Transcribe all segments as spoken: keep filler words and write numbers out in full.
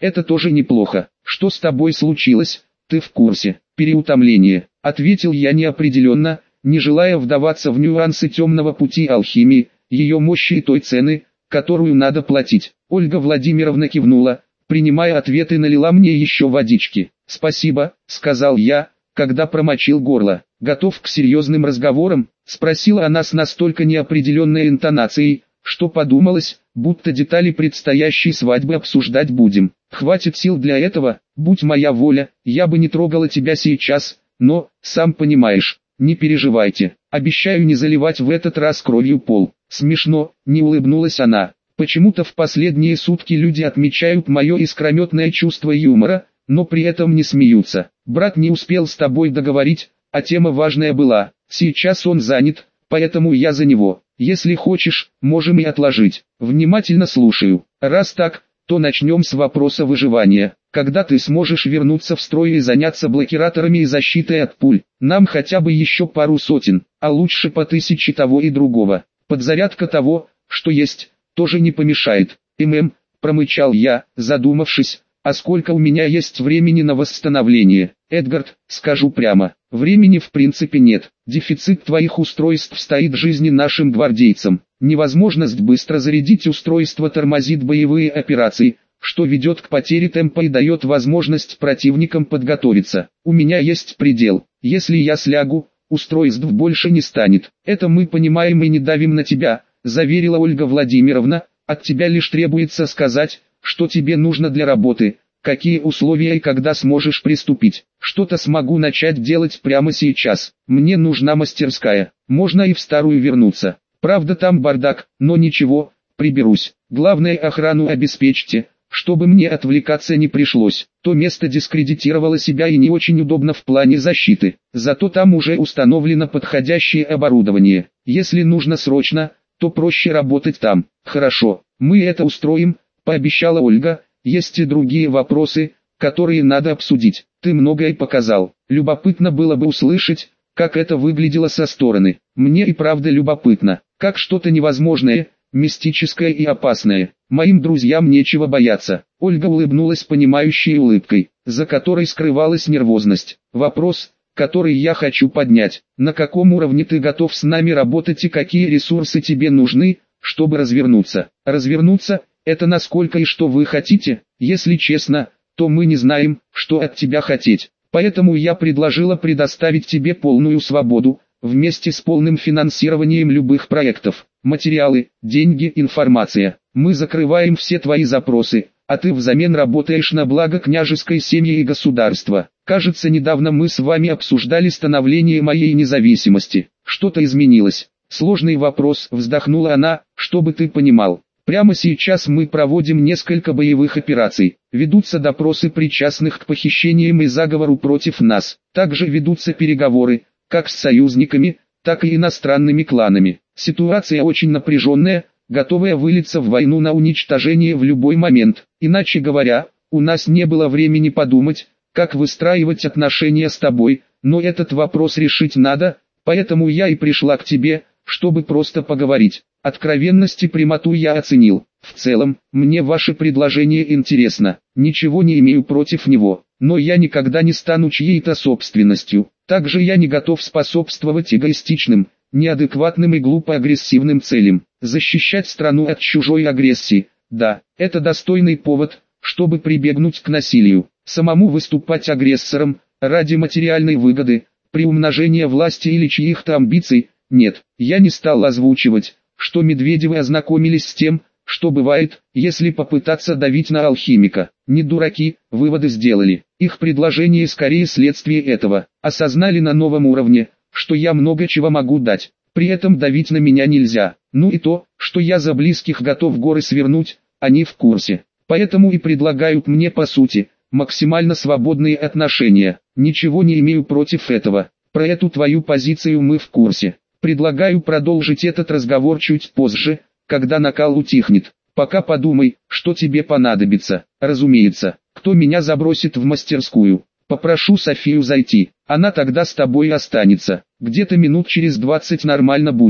Это тоже неплохо. Что с тобой случилось? Ты в курсе? Переутомление, ответил я неопределенно, не желая вдаваться в нюансы темного пути алхимии, ее мощи и той цены, которую надо платить. Ольга Владимировна кивнула, принимая ответ, и налила мне еще водички. «Спасибо», — сказал я, когда промочил горло. «Готов к серьезным разговорам?» — спросила она с настолько неопределенной интонацией, что подумалось, будто детали предстоящей свадьбы обсуждать будем. «Хватит сил для этого, будь моя воля, я бы не трогала тебя сейчас, но, сам понимаешь, не переживайте, обещаю не заливать в этот раз кровью пол». «Смешно», — не улыбнулась она. «Почему-то в последние сутки люди отмечают мое искрометное чувство юмора, но при этом не смеются. Брат не успел с тобой договорить, а тема важная была. Сейчас он занят, поэтому я за него. Если хочешь, можем и отложить». «Внимательно слушаю. Раз так, то начнем с вопроса выживания. Когда ты сможешь вернуться в строй и заняться блокираторами и защитой от пуль? Нам хотя бы еще пару сотен, а лучше по тысяче того и другого. Подзарядка того, что есть, тоже не помешает». «Мм», промычал я, задумавшись, «а сколько у меня есть времени на восстановление?» «Эдгард, скажу прямо, времени в принципе нет. Дефицит твоих устройств стоит в жизни нашим гвардейцам. Невозможность быстро зарядить устройство тормозит боевые операции, что ведет к потере темпа и дает возможность противникам подготовиться. У меня есть предел. Если я слягу, устройств больше не станет. Это мы понимаем и не давим на тебя», — заверила Ольга Владимировна. «От тебя лишь требуется сказать, что тебе нужно для работы, какие условия и когда сможешь приступить. Что-то смогу начать делать прямо сейчас. Мне нужна мастерская, можно и в старую вернуться. Правда там бардак, но ничего, приберусь. Главное, охрану обеспечьте, чтобы мне отвлекаться не пришлось». То место дискредитировало себя и не очень удобно в плане защиты. Зато там уже установлено подходящее оборудование. Если нужно срочно, то проще работать там. «Хорошо, мы это устроим», — пообещала Ольга. «Есть и другие вопросы, которые надо обсудить. Ты многое показал. Любопытно было бы услышать, как это выглядело со стороны. Мне и правда любопытно, как что-то невозможное, мистическое и опасное. Моим друзьям нечего бояться». Ольга улыбнулась понимающей улыбкой, за которой скрывалась нервозность. «Вопрос, который я хочу поднять: на каком уровне ты готов с нами работать и какие ресурсы тебе нужны, чтобы развернуться?» «Развернуться — это насколько и что вы хотите? Если честно, то мы не знаем, что от тебя хотеть. Поэтому я предложила предоставить тебе полную свободу, вместе с полным финансированием любых проектов. Материалы, деньги, информация. Мы закрываем все твои запросы, а ты взамен работаешь на благо княжеской семьи и государства. Кажется, недавно мы с вами обсуждали становление моей независимости. Что-то изменилось?» «Сложный вопрос», — вздохнула она. «Чтобы ты понимал, прямо сейчас мы проводим несколько боевых операций. Ведутся допросы причастных к похищениям и заговору против нас. Также ведутся переговоры, как с союзниками, так и иностранными кланами. Ситуация очень напряженная, готовая вылиться в войну на уничтожение в любой момент. Иначе говоря, у нас не было времени подумать, как выстраивать отношения с тобой, но этот вопрос решить надо, поэтому я и пришла к тебе, чтобы просто поговорить». Откровенность и прямоту я оценил. В целом, мне ваше предложение интересно, ничего не имею против него, но я никогда не стану чьей-то собственностью. Также я не готов способствовать эгоистичным, неадекватным и глупо агрессивным целям. Защищать страну от чужой агрессии, да, это достойный повод, чтобы прибегнуть к насилию. Самому выступать агрессором, ради материальной выгоды, приумножения власти или чьих-то амбиций, нет. Я не стал озвучивать, что Медведевы ознакомились с тем, что бывает, если попытаться давить на алхимика. Не дураки, выводы сделали. Их предложение скорее следствие этого. Осознали на новом уровне, что я много чего могу дать. При этом давить на меня нельзя. Ну и то, что я за близких готов горы свернуть, они в курсе. Поэтому и предлагают мне по сути, максимально свободные отношения. Ничего не имею против этого. Про эту твою позицию мы в курсе. Предлагаю продолжить этот разговор чуть позже, когда накал утихнет. Пока подумай, что тебе понадобится. Разумеется, кто меня забросит в мастерскую? Попрошу Софию зайти, она тогда с тобой и останется. Где-то минут через двадцать нормально будет.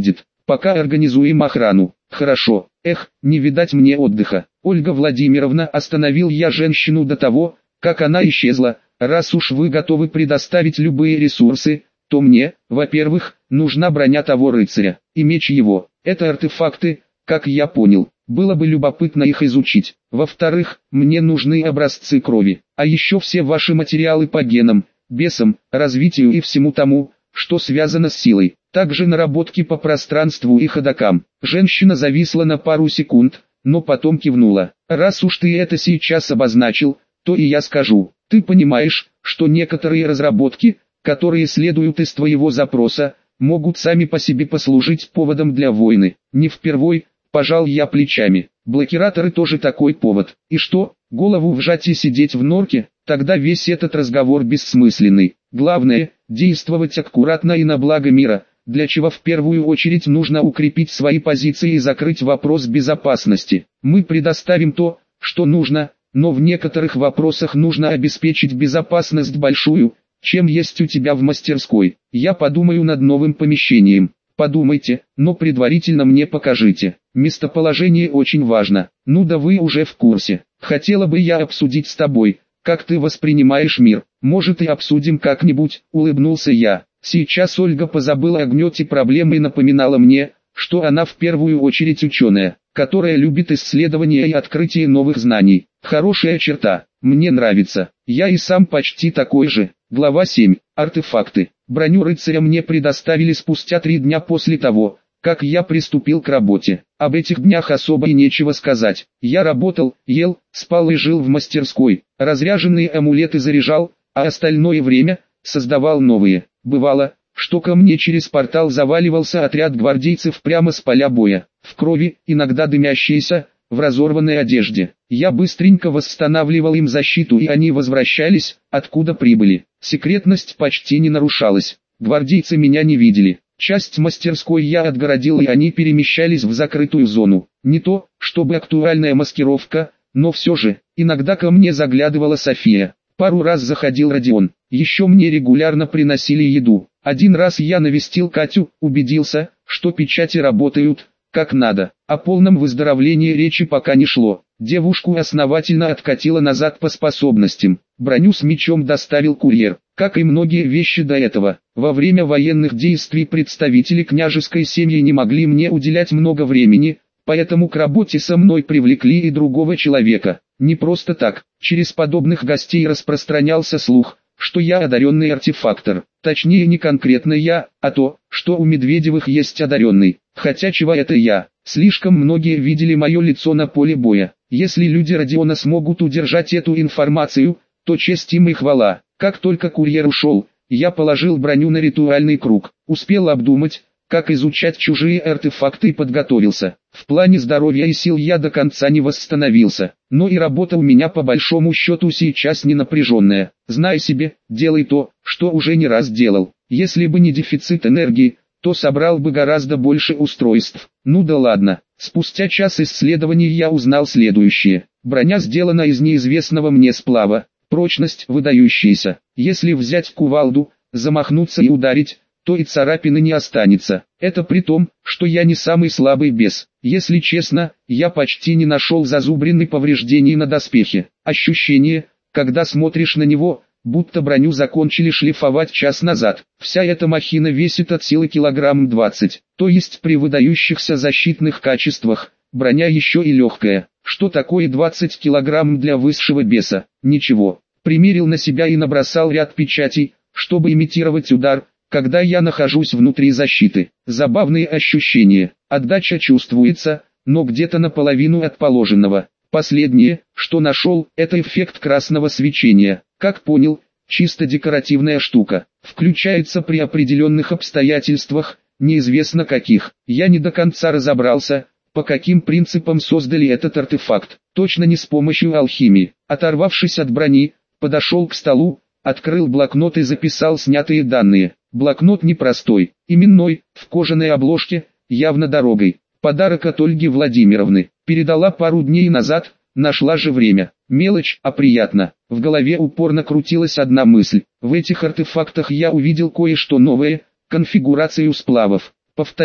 Пока организуем охрану. Хорошо. Эх, не видать мне отдыха. Ольга Владимировна, остановил я женщину до того, как она исчезла. Раз уж вы готовы предоставить любые ресурсы, то мне, во-первых, нужна броня того рыцаря, и меч его. Это артефакты, как я понял. Было бы любопытно их изучить. Во-вторых, мне нужны образцы крови, а еще все ваши материалы по генам, бесам, развитию и всему тому, что связано с силой. Также наработки по пространству и ходокам. Женщина зависла на пару секунд, но потом кивнула. Раз уж ты это сейчас обозначил, то и я скажу. Ты понимаешь, что некоторые разработки, которые следуют из твоего запроса, могут сами по себе послужить поводом для войны. Не впервой, пожал я плечами. Блокираторы тоже такой повод. И что, голову вжать и сидеть в норке? Тогда весь этот разговор бессмысленный. Главное, действовать аккуратно и на благо мира, для чего в первую очередь нужно укрепить свои позиции и закрыть вопрос безопасности. Мы предоставим то, что нужно, но в некоторых вопросах нужно обеспечить безопасность большую, чем есть у тебя в мастерской. Я подумаю над новым помещением. Подумайте, но предварительно мне покажите. Местоположение очень важно. Ну да вы уже в курсе. Хотела бы я обсудить с тобой, как ты воспринимаешь мир. Может и обсудим как-нибудь, улыбнулся я. Сейчас Ольга позабыла о гнете проблемы и напоминала мне, что она в первую очередь ученая, которая любит исследования и открытие новых знаний. Хорошая черта, мне нравится. Я и сам почти такой же. Глава семь. Артефакты. Броню рыцаря мне предоставили спустя три дня после того, как я приступил к работе. Об этих днях особо и нечего сказать. Я работал, ел, спал и жил в мастерской. Разряженные амулеты заряжал, а остальное время создавал новые. Бывало, что ко мне через портал заваливался отряд гвардейцев прямо с поля боя, в крови, иногда дымящиеся, в разорванной одежде. Я быстренько восстанавливал им защиту, и они возвращались, откуда прибыли. Секретность почти не нарушалась. Гвардейцы меня не видели. Часть мастерской я отгородил, и они перемещались в закрытую зону. Не то, чтобы актуальная маскировка, но все же, иногда ко мне заглядывала София. Пару раз заходил Родион. Еще мне регулярно приносили еду. Один раз я навестил Катю, убедился, что печати работают, как надо. О полном выздоровлении речи пока не шло. Девушку основательно откатило назад по способностям. Броню с мечом доставил курьер, как и многие вещи до этого. Во время военных действий представители княжеской семьи не могли мне уделять много времени, поэтому к работе со мной привлекли и другого человека. Не просто так, через подобных гостей распространялся слух, что я одаренный артефактор. Точнее, не конкретно я, а то, что у Медведевых есть одаренный. Хотя чего это я? Слишком многие видели мое лицо на поле боя. Если люди Родиона смогут удержать эту информацию, то честь им и хвала. Как только курьер ушел, я положил броню на ритуальный круг. Успел обдумать, как изучать чужие артефакты, и подготовился. В плане здоровья и сил я до конца не восстановился, но и работа у меня по большому счету сейчас не напряженная. Знай себе, делай то, что уже не раз делал. Если бы не дефицит энергии, то собрал бы гораздо больше устройств. Ну да ладно. Спустя час исследований я узнал следующее. Броня сделана из неизвестного мне сплава, прочность выдающаяся. Если взять кувалду, замахнуться и ударить, то и царапины не останется. Это при том, что я не самый слабый бес. Если честно, я почти не нашел зазубрин и повреждений на доспехе. Ощущение, когда смотришь на него, будто броню закончили шлифовать час назад. Вся эта махина весит от силы килограмм двадцать. То есть при выдающихся защитных качествах, броня еще и легкая. Что такое двадцать килограмм для высшего беса? Ничего. Примерил на себя и набросал ряд печатей, чтобы имитировать удар, когда я нахожусь внутри защиты. Забавные ощущения. Отдача чувствуется, но где-то наполовину от положенного. Последнее, что нашел, это эффект красного свечения. Как понял, чисто декоративная штука. Включается при определенных обстоятельствах, неизвестно каких. Я не до конца разобрался, по каким принципам создали этот артефакт. Точно не с помощью алхимии. Оторвавшись от брони, подошел к столу, открыл блокнот и записал снятые данные. Блокнот непростой, именной, в кожаной обложке, явно дорогой. Подарок от Ольги Владимировны. Передала пару дней назад, нашла же время. Мелочь, а приятно. В голове упорно крутилась одна мысль. В этих артефактах я увидел кое-что новое, конфигурацию сплавов. Повторить,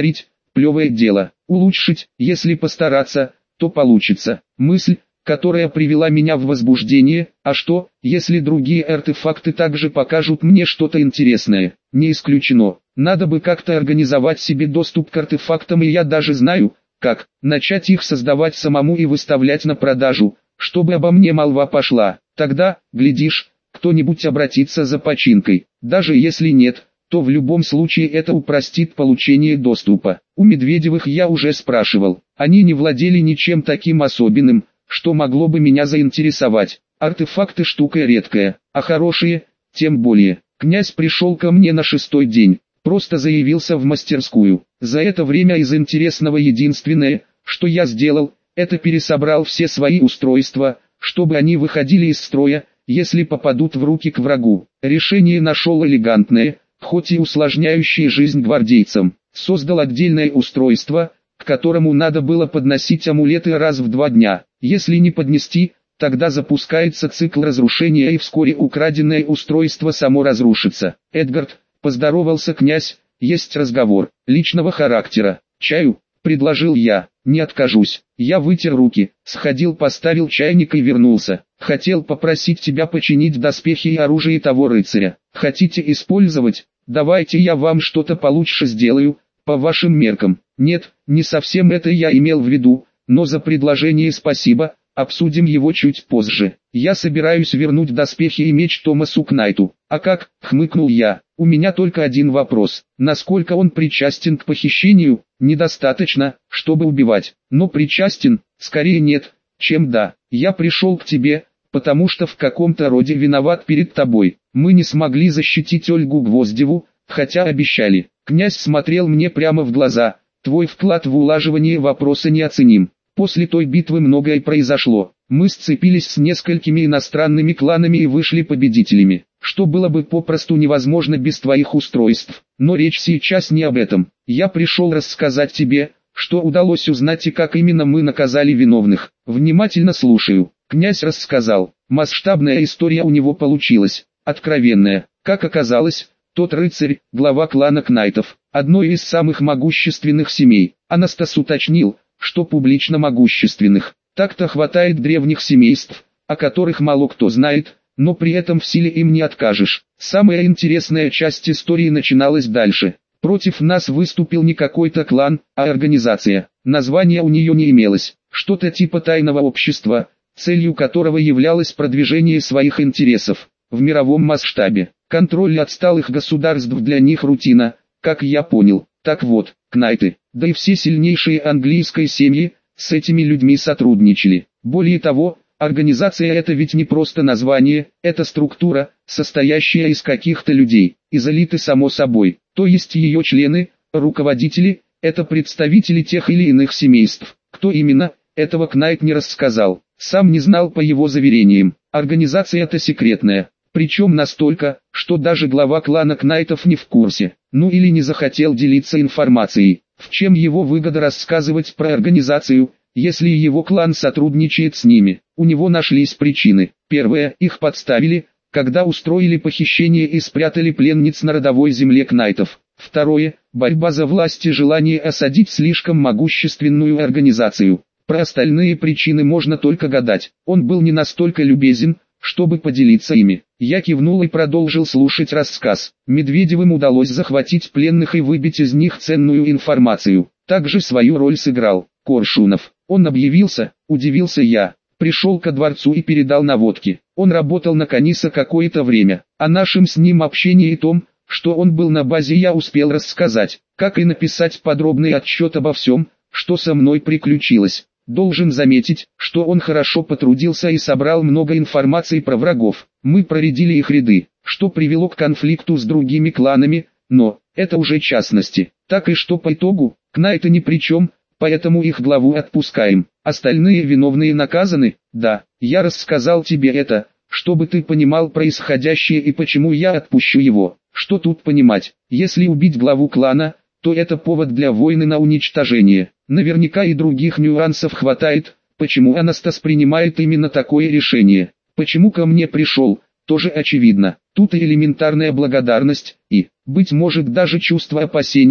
плевое дело. Улучшить, если постараться, то получится. Мысль, которая привела меня в возбуждение, а что, если другие артефакты также покажут мне что-то интересное? Не исключено. Надо бы как-то организовать себе доступ к артефактам, и я даже знаю, как начать их создавать самому и выставлять на продажу, чтобы обо мне молва пошла. Тогда, глядишь, кто-нибудь обратится за починкой. Даже если нет, то в любом случае это упростит получение доступа. У Медведевых я уже спрашивал. Они не владели ничем таким особенным, что могло бы меня заинтересовать. Артефакты штука редкая, а хорошие, тем более. Князь пришел ко мне на шестой день, просто заявился в мастерскую. За это время из интересного единственное, что я сделал, это пересобрал все свои устройства, чтобы они выходили из строя, если попадут в руки к врагу. Решение нашел элегантное, хоть и усложняющее жизнь гвардейцам. Создал отдельное устройство, к которому надо было подносить амулеты раз в два дня. Если не поднести, тогда запускается цикл разрушения, и вскоре украденное устройство само разрушится. «Эдгард», — поздоровался князь, — «есть разговор, личного характера. Чаю?» — предложил я. «Не откажусь». Я вытер руки, сходил, поставил чайник и вернулся. «Хотел попросить тебя починить доспехи и оружие того рыцаря. Хотите использовать? Давайте я вам что-то получше сделаю, по вашим меркам». «Нет, не совсем это я имел в виду, но за предложение спасибо, обсудим его чуть позже. Я собираюсь вернуть доспехи и меч Томасу Кнайту». «А как?» — хмыкнул я. «У меня только один вопрос. Насколько он причастен к похищению?» «Недостаточно, чтобы убивать. Но причастен, скорее нет, чем да. Я пришел к тебе, потому что в каком-то роде виноват перед тобой. Мы не смогли защитить Ольгу Гвоздеву, хотя обещали». Князь смотрел мне прямо в глаза. «Твой вклад в улаживание вопроса неоценим. После той битвы многое произошло. Мы сцепились с несколькими иностранными кланами и вышли победителями, что было бы попросту невозможно без твоих устройств. Но речь сейчас не об этом. Я пришел рассказать тебе, что удалось узнать и как именно мы наказали виновных». «Внимательно слушаю». Князь рассказал. Масштабная история у него получилась, откровенная. Как оказалось, тот рыцарь, глава клана Кнайтов, одной из самых могущественных семей. Анастас уточнил, что публично могущественных. Так-то хватает древних семейств, о которых мало кто знает, но при этом в силе им не откажешь. Самая интересная часть истории начиналась дальше. Против нас выступил не какой-то клан, а организация. Названия у нее не имелось. Что-то типа тайного общества, целью которого являлось продвижение своих интересов в мировом масштабе. Контроль отсталых государств для них рутина, как я понял. Так вот, Кнайты, да и все сильнейшие английские семьи, с этими людьми сотрудничали. Более того, организация — это ведь не просто название, это структура, состоящая из каких-то людей, из элиты само собой. То есть ее члены, руководители, это представители тех или иных семейств. Кто именно, этого Кнайт не рассказал. Сам не знал по его заверениям. Организация-то секретная. Причем настолько, что даже глава клана Кнайтов не в курсе. Ну или не захотел делиться информацией. В чем его выгода рассказывать про организацию, если его клан сотрудничает с ними? У него нашлись причины. Первое, их подставили, когда устроили похищение и спрятали пленниц на родовой земле Кнайтов. Второе, борьба за власть и желание осадить слишком могущественную организацию. Про остальные причины можно только гадать. Он был не настолько любезен, чтобы поделиться ими. Я кивнул и продолжил слушать рассказ. Медведевым удалось захватить пленных и выбить из них ценную информацию. Также свою роль сыграл Коршунов. Он объявился, удивился я. Пришел ко дворцу и передал наводки. Он работал на Каниса какое-то время. О нашем с ним общении и том, что он был на базе, я успел рассказать, как и написать подробный отчет обо всем, что со мной приключилось. Должен заметить, что он хорошо потрудился и собрал много информации про врагов. Мы проредили их ряды, что привело к конфликту с другими кланами, но это уже частности. Так и что по итогу, Кнайты ни при чем, поэтому их главу отпускаем. Остальные виновные наказаны. Да, я рассказал тебе это, чтобы ты понимал происходящее и почему я отпущу его. Что тут понимать? Если убить главу клана, то это повод для войны на уничтожение. Наверняка и других нюансов хватает, почему Анастас принимает именно такое решение. Почему ко мне пришел, тоже очевидно. Тут и элементарная благодарность, и, быть может, даже чувство опасения,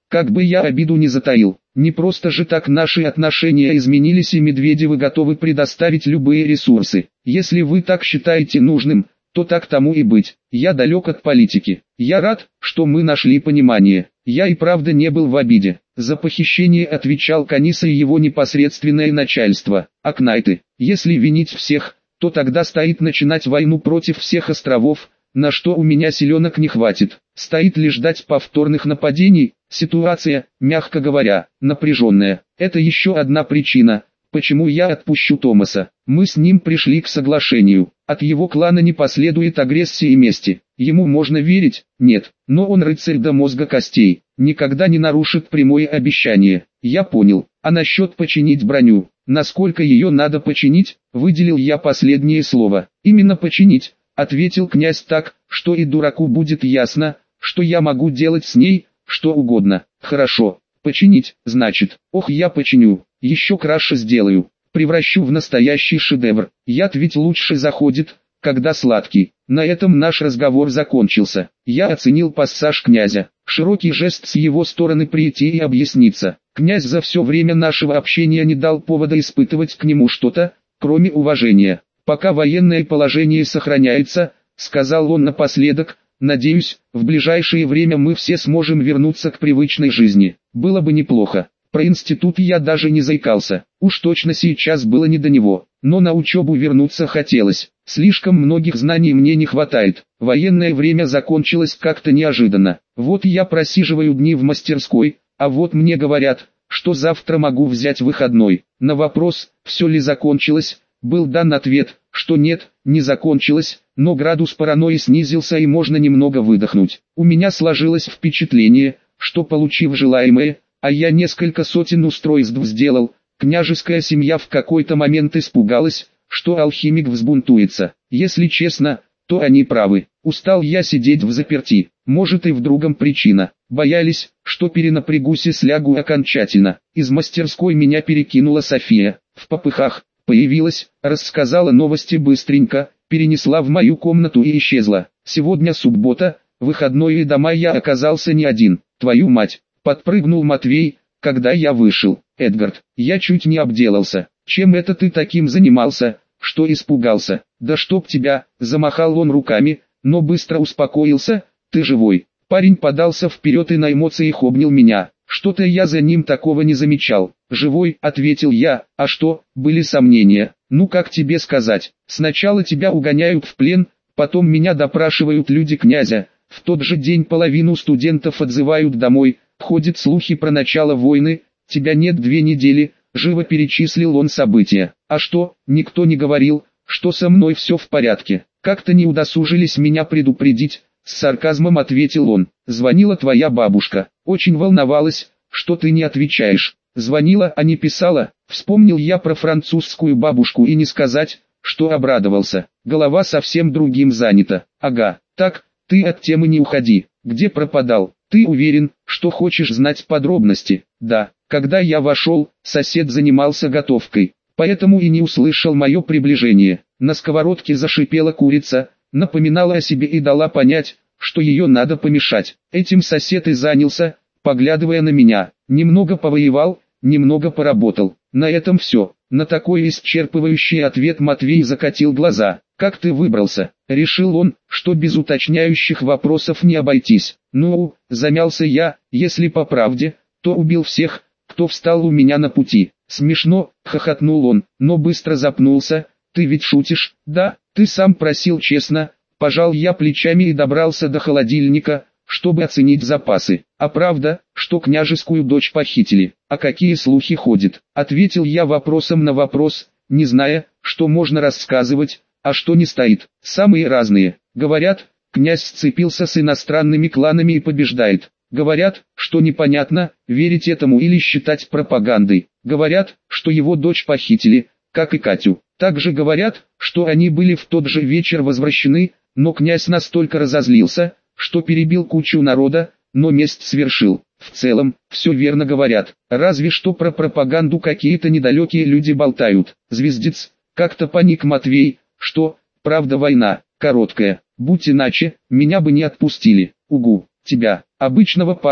как бы я обиду не затаил. Не просто же так наши отношения изменились, и Медведевы готовы предоставить любые ресурсы. Если вы так считаете нужным, то так тому и быть. Я далек от политики. Я рад, что мы нашли понимание. Я и правда не был в обиде. За похищение отвечал Каниса и его непосредственное начальство. А Кнайты, если винить всех, то тогда стоит начинать войну против всех островов, на что у меня силенок не хватит. Стоит ли ждать повторных нападений? Ситуация, мягко говоря, напряженная. Это еще одна причина, почему я отпущу Томаса. Мы с ним пришли к соглашению. От его клана не последует агрессии и мести. Ему можно верить? Нет. Но он рыцарь до мозга костей. Никогда не нарушит прямое обещание. Я понял. А насчет починить броню? Насколько ее надо починить? Выделил я последнее слово. Именно починить, ответил князь так, что и дураку будет ясно, что я могу делать с ней что угодно. Хорошо. Починить, значит. Ох, я починю. Еще краше сделаю. Превращу в настоящий шедевр. Яд ведь лучше заходит, когда сладкий. На этом наш разговор закончился. Я оценил пассаж князя. Широкий жест с его стороны прийти и объясниться. Князь за все время нашего общения не дал повода испытывать к нему что-то, кроме уважения. Пока военное положение сохраняется, сказал он напоследок, надеюсь, в ближайшее время мы все сможем вернуться к привычной жизни. Было бы неплохо. Про институт я даже не заикался, уж точно сейчас было не до него, но на учебу вернуться хотелось. Слишком многих знаний мне не хватает, военное время закончилось как-то неожиданно. Вот я просиживаю дни в мастерской, а вот мне говорят, что завтра могу взять выходной. На вопрос, все ли закончилось, был дан ответ, что нет, не закончилось, но градус паранойи снизился и можно немного выдохнуть. У меня сложилось впечатление, что получив желаемое, а я несколько сотен устройств сделал, княжеская семья в какой-то момент испугалась, что алхимик взбунтуется. Если честно, то они правы. Устал я сидеть взаперти, может и в другом причина. Боялись, что перенапрягусь и слягу окончательно. Из мастерской меня перекинула София. В попыхах появилась, рассказала новости быстренько, перенесла в мою комнату и исчезла. Сегодня суббота, выходной, и дома я оказался не один. Твою мать! Подпрыгнул Матвей, когда я вышел. Эдгард, я чуть не обделался. Чем это ты таким занимался, что испугался? Да чтоб тебя, замахал он руками, но быстро успокоился. Ты живой. Парень подался вперед и на эмоциях обнял меня. Что-то я за ним такого не замечал. Живой, ответил я. А что, были сомнения? Ну как тебе сказать? Сначала тебя угоняют в плен, потом меня допрашивают люди князя. В тот же день половину студентов отзывают домой. Ходят слухи про начало войны, тебя нет две недели, живо перечислил он события. А что, никто не говорил, что со мной все в порядке? Как-то не удосужились меня предупредить, с сарказмом ответил он. Звонила твоя бабушка, очень волновалась, что ты не отвечаешь. Звонила, а не писала, вспомнил я про французскую бабушку и не сказать, что обрадовался. Голова совсем другим занята. Ага, так, ты от темы не уходи, где пропадал? Ты уверен, что хочешь знать подробности? Да, когда я вошел, сосед занимался готовкой, поэтому и не услышал мое приближение. На сковородке зашипела курица, напоминала о себе и дала понять, что ее надо помешать. Этим сосед и занялся, поглядывая на меня. Немного повоевал, немного поработал. На этом все. На такой исчерпывающий ответ Матвей закатил глаза. «Как ты выбрался?» Решил он, что без уточняющих вопросов не обойтись. «Ну, замялся я, если по правде, то убил всех, кто встал у меня на пути». «Смешно», — хохотнул он, но быстро запнулся. «Ты ведь шутишь?» «Да, ты сам просил честно». Пожал я плечами и добрался до холодильника, чтобы оценить запасы. «А правда, что княжескую дочь похитили? А какие слухи ходят?» Ответил я вопросом на вопрос, не зная, что можно рассказывать, а что не стоит. Самые разные. Говорят, князь сцепился с иностранными кланами и побеждает. Говорят, что непонятно, верить этому или считать пропагандой. Говорят, что его дочь похитили, как и Катю. Также говорят, что они были в тот же вечер возвращены, но князь настолько разозлился, что перебил кучу народа, но месть свершил. В целом, все верно говорят. Разве что про пропаганду какие-то недалекие люди болтают. Звездец, как-то паник Матвей. Что, правда война, короткая, будь иначе, меня бы не отпустили. Угу, тебя, обычного парня,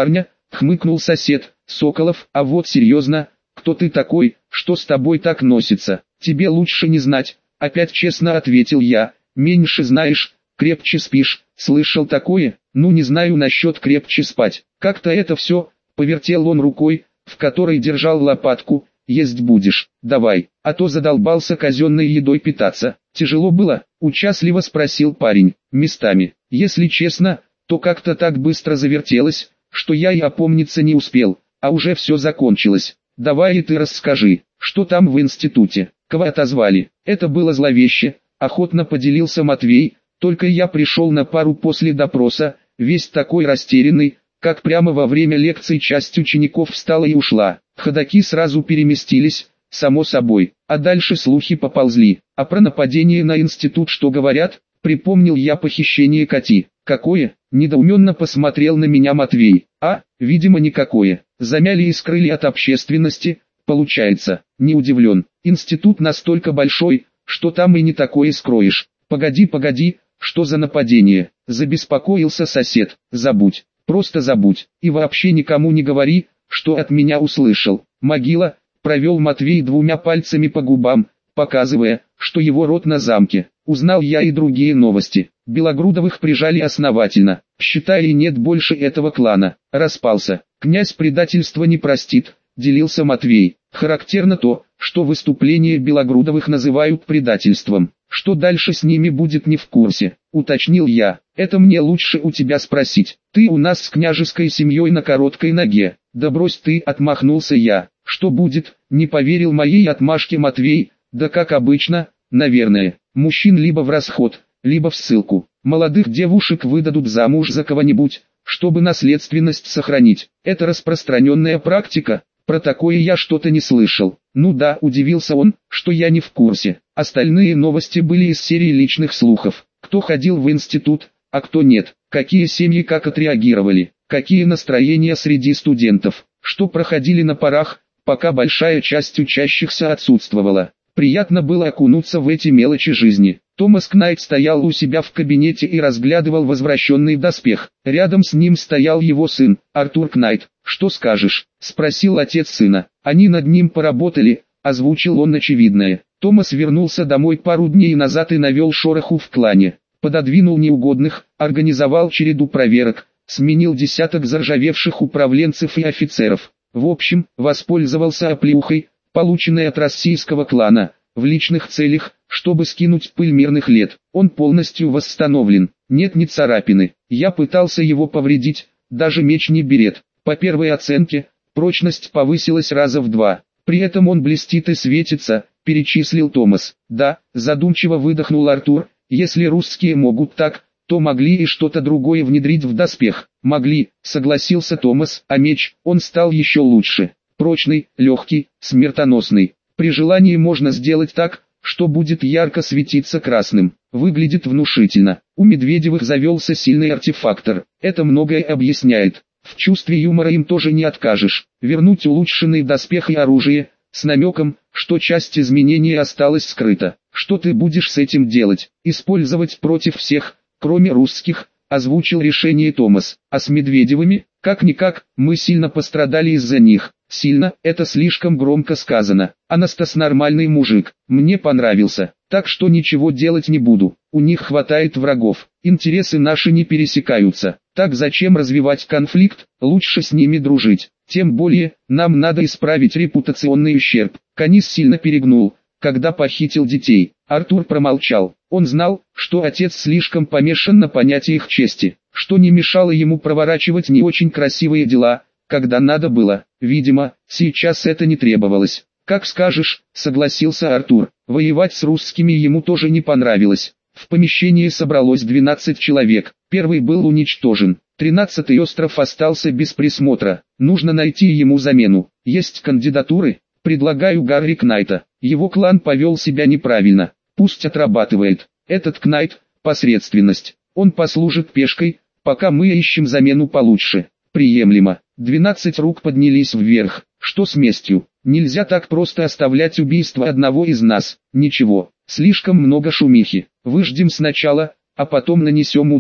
хмыкнул сосед, Соколов, а вот серьезно, кто ты такой, что с тобой так носится, тебе лучше не знать, опять честно ответил я, меньше знаешь, крепче спишь, слышал такое, ну не знаю насчет крепче спать, как-то это все, повертел он рукой, в которой держал лопатку, есть будешь, давай, а то задолбался казенной едой питаться, тяжело было, участливо спросил парень, местами, если честно, то как-то так быстро завертелось, что я и опомниться не успел, а уже все закончилось. Давай и ты расскажи, что там в институте, кого отозвали. Это было зловеще, охотно поделился Матвей, только я пришел на пару после допроса, весь такой растерянный, как прямо во время лекции часть учеников встала и ушла. Ходаки сразу переместились, само собой, а дальше слухи поползли. А про нападение на институт что говорят? Припомнил я похищение Кати. Какое? Недоуменно посмотрел на меня Матвей. А, видимо никакое. Замяли и скрыли от общественности, получается. Не удивлен. Институт настолько большой, что там и не такое скроешь. Погоди, погоди, что за нападение? Забеспокоился сосед. Забудь, просто забудь. И вообще никому не говори, что от меня услышал. Могила, провел Матвей двумя пальцами по губам, показывая, что его рот на замке. Узнал я и другие новости. Белогрудовых прижали основательно, считая нет больше этого клана. Распался. Князь предательства не простит, делился Матвей. Характерно то, что выступления Белогрудовых называют предательством. Что дальше с ними будет не в курсе, уточнил я. Это мне лучше у тебя спросить. Ты у нас с княжеской семьей на короткой ноге. Да брось ты, отмахнулся я. Что будет, не поверил моей отмашке Матвей. Да как обычно, наверное, мужчин либо в расход, либо в ссылку. Молодых девушек выдадут замуж за кого-нибудь, чтобы наследственность сохранить. Это распространенная практика, про такое я что-то не слышал. Ну да, удивился он, что я не в курсе. Остальные новости были из серии личных слухов. Кто ходил в институт, а кто нет. Какие семьи как отреагировали. Какие настроения среди студентов. Что проходили на парах, пока большая часть учащихся отсутствовала. Приятно было окунуться в эти мелочи жизни. Томас Кнайт стоял у себя в кабинете и разглядывал возвращенный доспех. Рядом с ним стоял его сын, Артур Кнайт. «Что скажешь?» – спросил отец сына. «Они над ним поработали», – озвучил он очевидное. Томас вернулся домой пару дней назад и навел шороху в клане. Пододвинул неугодных, организовал череду проверок, сменил десяток заржавевших управленцев и офицеров. В общем, воспользовался оплеухой, полученной от российского клана, в личных целях, чтобы скинуть пыль мирных лет. Он полностью восстановлен, нет ни царапины. Я пытался его повредить, даже меч не берет. По первой оценке, прочность повысилась раза в два. При этом он блестит и светится, перечислил Томас. Да, задумчиво выдохнул Артур, если русские могут так, то могли и что-то другое внедрить в доспех. Могли, согласился Томас, а меч, он стал еще лучше. Прочный, легкий, смертоносный. При желании можно сделать так, что будет ярко светиться красным. Выглядит внушительно. У Медведевых завелся сильный артефактор. Это многое объясняет. В чувстве юмора им тоже не откажешь. Вернуть улучшенный доспех и оружие, с намеком, что часть изменений осталась скрыта. Что ты будешь с этим делать? Использовать против всех, кроме русских, озвучил решение Томас. А с Медведевыми, как-никак, мы сильно пострадали из-за них. Сильно, это слишком громко сказано. Анастас нормальный мужик, мне понравился, так что ничего делать не буду. У них хватает врагов, интересы наши не пересекаются. Так зачем развивать конфликт, лучше с ними дружить. Тем более, нам надо исправить репутационный ущерб. Канис сильно перегнул, когда похитил детей. Артур промолчал. Он знал, что отец слишком помешан на понятиях чести, что не мешало ему проворачивать не очень красивые дела, когда надо было. Видимо, сейчас это не требовалось. «Как скажешь», — согласился Артур. Воевать с русскими ему тоже не понравилось. В помещении собралось двенадцать человек. Первый был уничтожен. Тринадцатый остров остался без присмотра. Нужно найти ему замену. Есть кандидатуры? Предлагаю Гарри Кнайта. Его клан повел себя неправильно. Пусть отрабатывает. Этот Кнайт – посредственность. Он послужит пешкой, пока мы ищем замену получше. Приемлемо. Двенадцать рук поднялись вверх. Что с местью? Нельзя так просто оставлять убийство одного из нас. Ничего. Слишком много шумихи. Выждем сначала, а потом нанесем удар.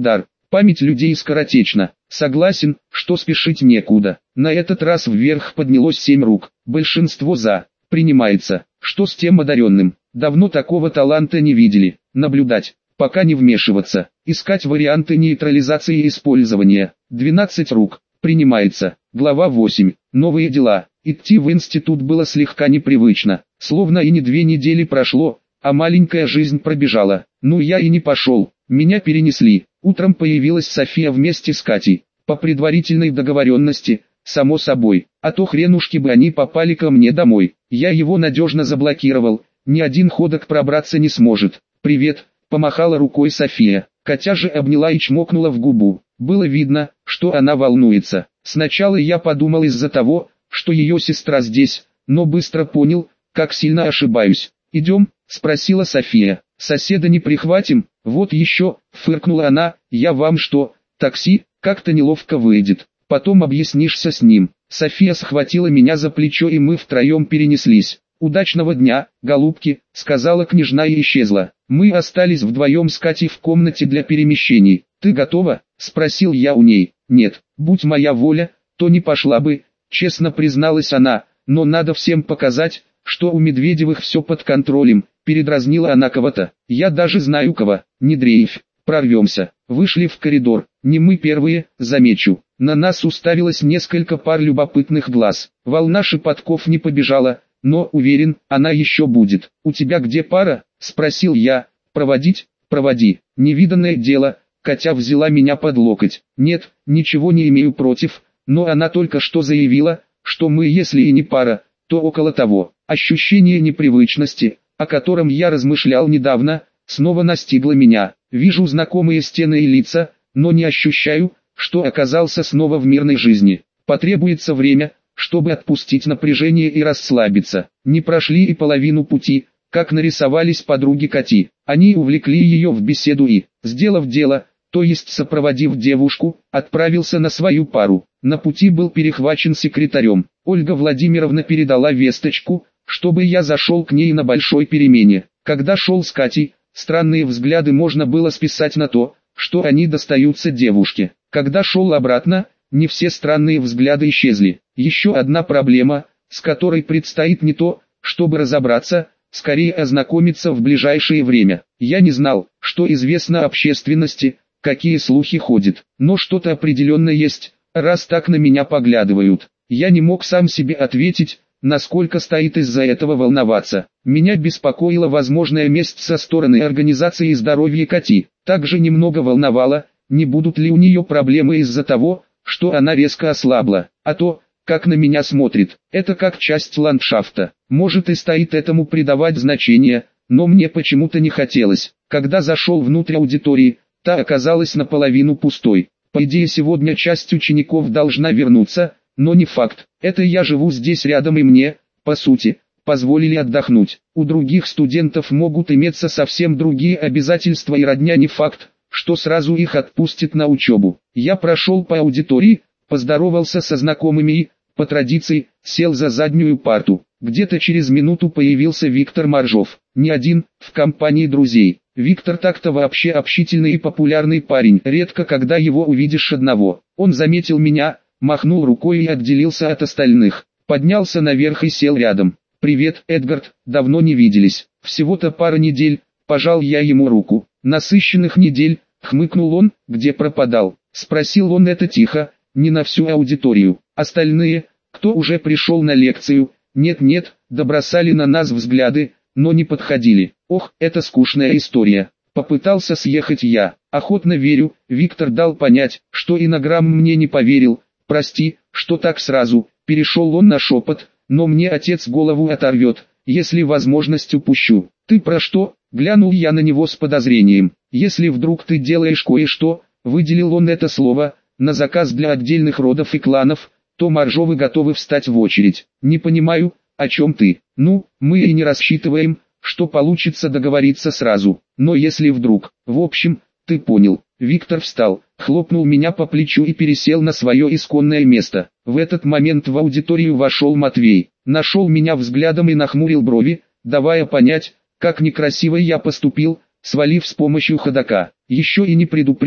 Память людей скоротечна. Согласен, что спешить некуда. На этот раз вверх поднялось семь рук. Большинство за. Принимается. Что с тем одаренным? Давно такого таланта не видели. Наблюдать. Пока не вмешиваться. Искать варианты нейтрализации и использования. двенадцать рук. Принимается. Глава восемь. Новые дела. Идти в институт было слегка непривычно. Словно и не две недели прошло, а маленькая жизнь пробежала. Ну я и не пошел. Меня перенесли. Утром появилась София вместе с Катей. По предварительной договоренности, само собой. А то хренушки бы они попали ко мне домой. Я его надежно заблокировал. Ни один ходок пробраться не сможет. «Привет», — помахала рукой София. Катя же обняла и чмокнула в губу. Было видно, что она волнуется. Сначала я подумал из-за того, что ее сестра здесь, но быстро понял, как сильно ошибаюсь. «Идем?» — спросила София. «Соседа не прихватим?» «Вот еще», — фыркнула она, — «я вам что, такси?» Как-то неловко выйдет. Потом объяснишься с ним. София схватила меня за плечо, и мы втроем перенеслись. «Удачного дня, голубки», — сказала княжна и исчезла. Мы остались вдвоем с Катей в комнате для перемещений. «Ты готова?» — спросил я у ней. «Нет, будь моя воля, то не пошла бы», — честно призналась она, «но надо всем показать, что у Медведевых все под контролем», — передразнила она кого-то. «Я даже знаю кого, не дрейфь, прорвемся». Вышли в коридор, не мы первые, замечу. На нас уставилось несколько пар любопытных глаз. Волна шепотков не побежала, но, уверен, она еще будет. «У тебя где пара?» — спросил я. «Проводить?» «Проводи». Невиданное дело, Катя взяла меня под локоть. «Нет, ничего не имею против, но она только что заявила, что мы, если и не пара, то около того». Ощущение непривычности, о котором я размышлял недавно, снова настигло меня. Вижу знакомые стены и лица, но не ощущаю, что оказался снова в мирной жизни. Потребуется время, чтобы отпустить напряжение и расслабиться. Не прошли и половину пути, как нарисовались подруги Кати. Они увлекли ее в беседу и, сделав дело, то есть сопроводив девушку, отправился на свою пару. На пути был перехвачен секретарем. Ольга Владимировна передала весточку, чтобы я зашел к ней на большой перемене. Когда шел с Катей, странные взгляды можно было списать на то, что они достаются девушке. Когда шел обратно, не все странные взгляды исчезли. Еще одна проблема, с которой предстоит не то, чтобы разобраться, скорее ознакомиться в ближайшее время. Я не знал, что известно общественности, какие слухи ходят, но что-то определенно есть, раз так на меня поглядывают. Я не мог сам себе ответить, насколько стоит из-за этого волноваться. Меня беспокоила возможная месть со стороны организации здоровья Кати. Также немного волновало, не будут ли у нее проблемы из-за того, что она резко ослабла, а то, как на меня смотрит, это как часть ландшафта. Может и стоит этому придавать значение, но мне почему-то не хотелось. Когда зашел внутрь аудитории, та оказалась наполовину пустой. По идее сегодня часть учеников должна вернуться, но не факт. Это я живу здесь рядом и мне, по сути, позволили отдохнуть. У других студентов могут иметься совсем другие обязательства и родня не факт, что сразу их отпустят на учебу. Я прошел по аудитории, поздоровался со знакомыми и, по традиции, сел за заднюю парту. Где-то через минуту появился Виктор Моржов. Не один, в компании друзей. Виктор так-то вообще общительный и популярный парень. Редко когда его увидишь одного. Он заметил меня, махнул рукой и отделился от остальных. Поднялся наверх и сел рядом. «Привет, Эдгард, давно не виделись. Всего-то пара недель», пожал я ему руку. «Насыщенных недель», хмыкнул он. «Где пропадал?» Спросил он это тихо, не на всю аудиторию. Остальные, кто уже пришел на лекцию, нет-нет, добросали на нас взгляды, но не подходили. «Ох, это скучная история», попытался съехать я. «Охотно верю», Виктор дал понять, что и на грамм мне не поверил. «Прости, что так сразу», перешел он на шепот, «но мне отец голову оторвет, если возможность упущу». «Ты про что?» Глянул я на него с подозрением. «Если вдруг ты делаешь кое-что», выделил он это слово, «на заказ для отдельных родов и кланов, то Моржовы готовы встать в очередь». «Не понимаю, о чем ты?» «Ну, мы и не рассчитываем, что получится договориться сразу, но если вдруг, в общем, ты понял». Виктор встал, хлопнул меня по плечу и пересел на свое исконное место. В этот момент в аудиторию вошел Матвей, нашел меня взглядом и нахмурил брови, давая понять, как некрасиво я поступил, свалив с помощью ходока. Еще и не предупредил.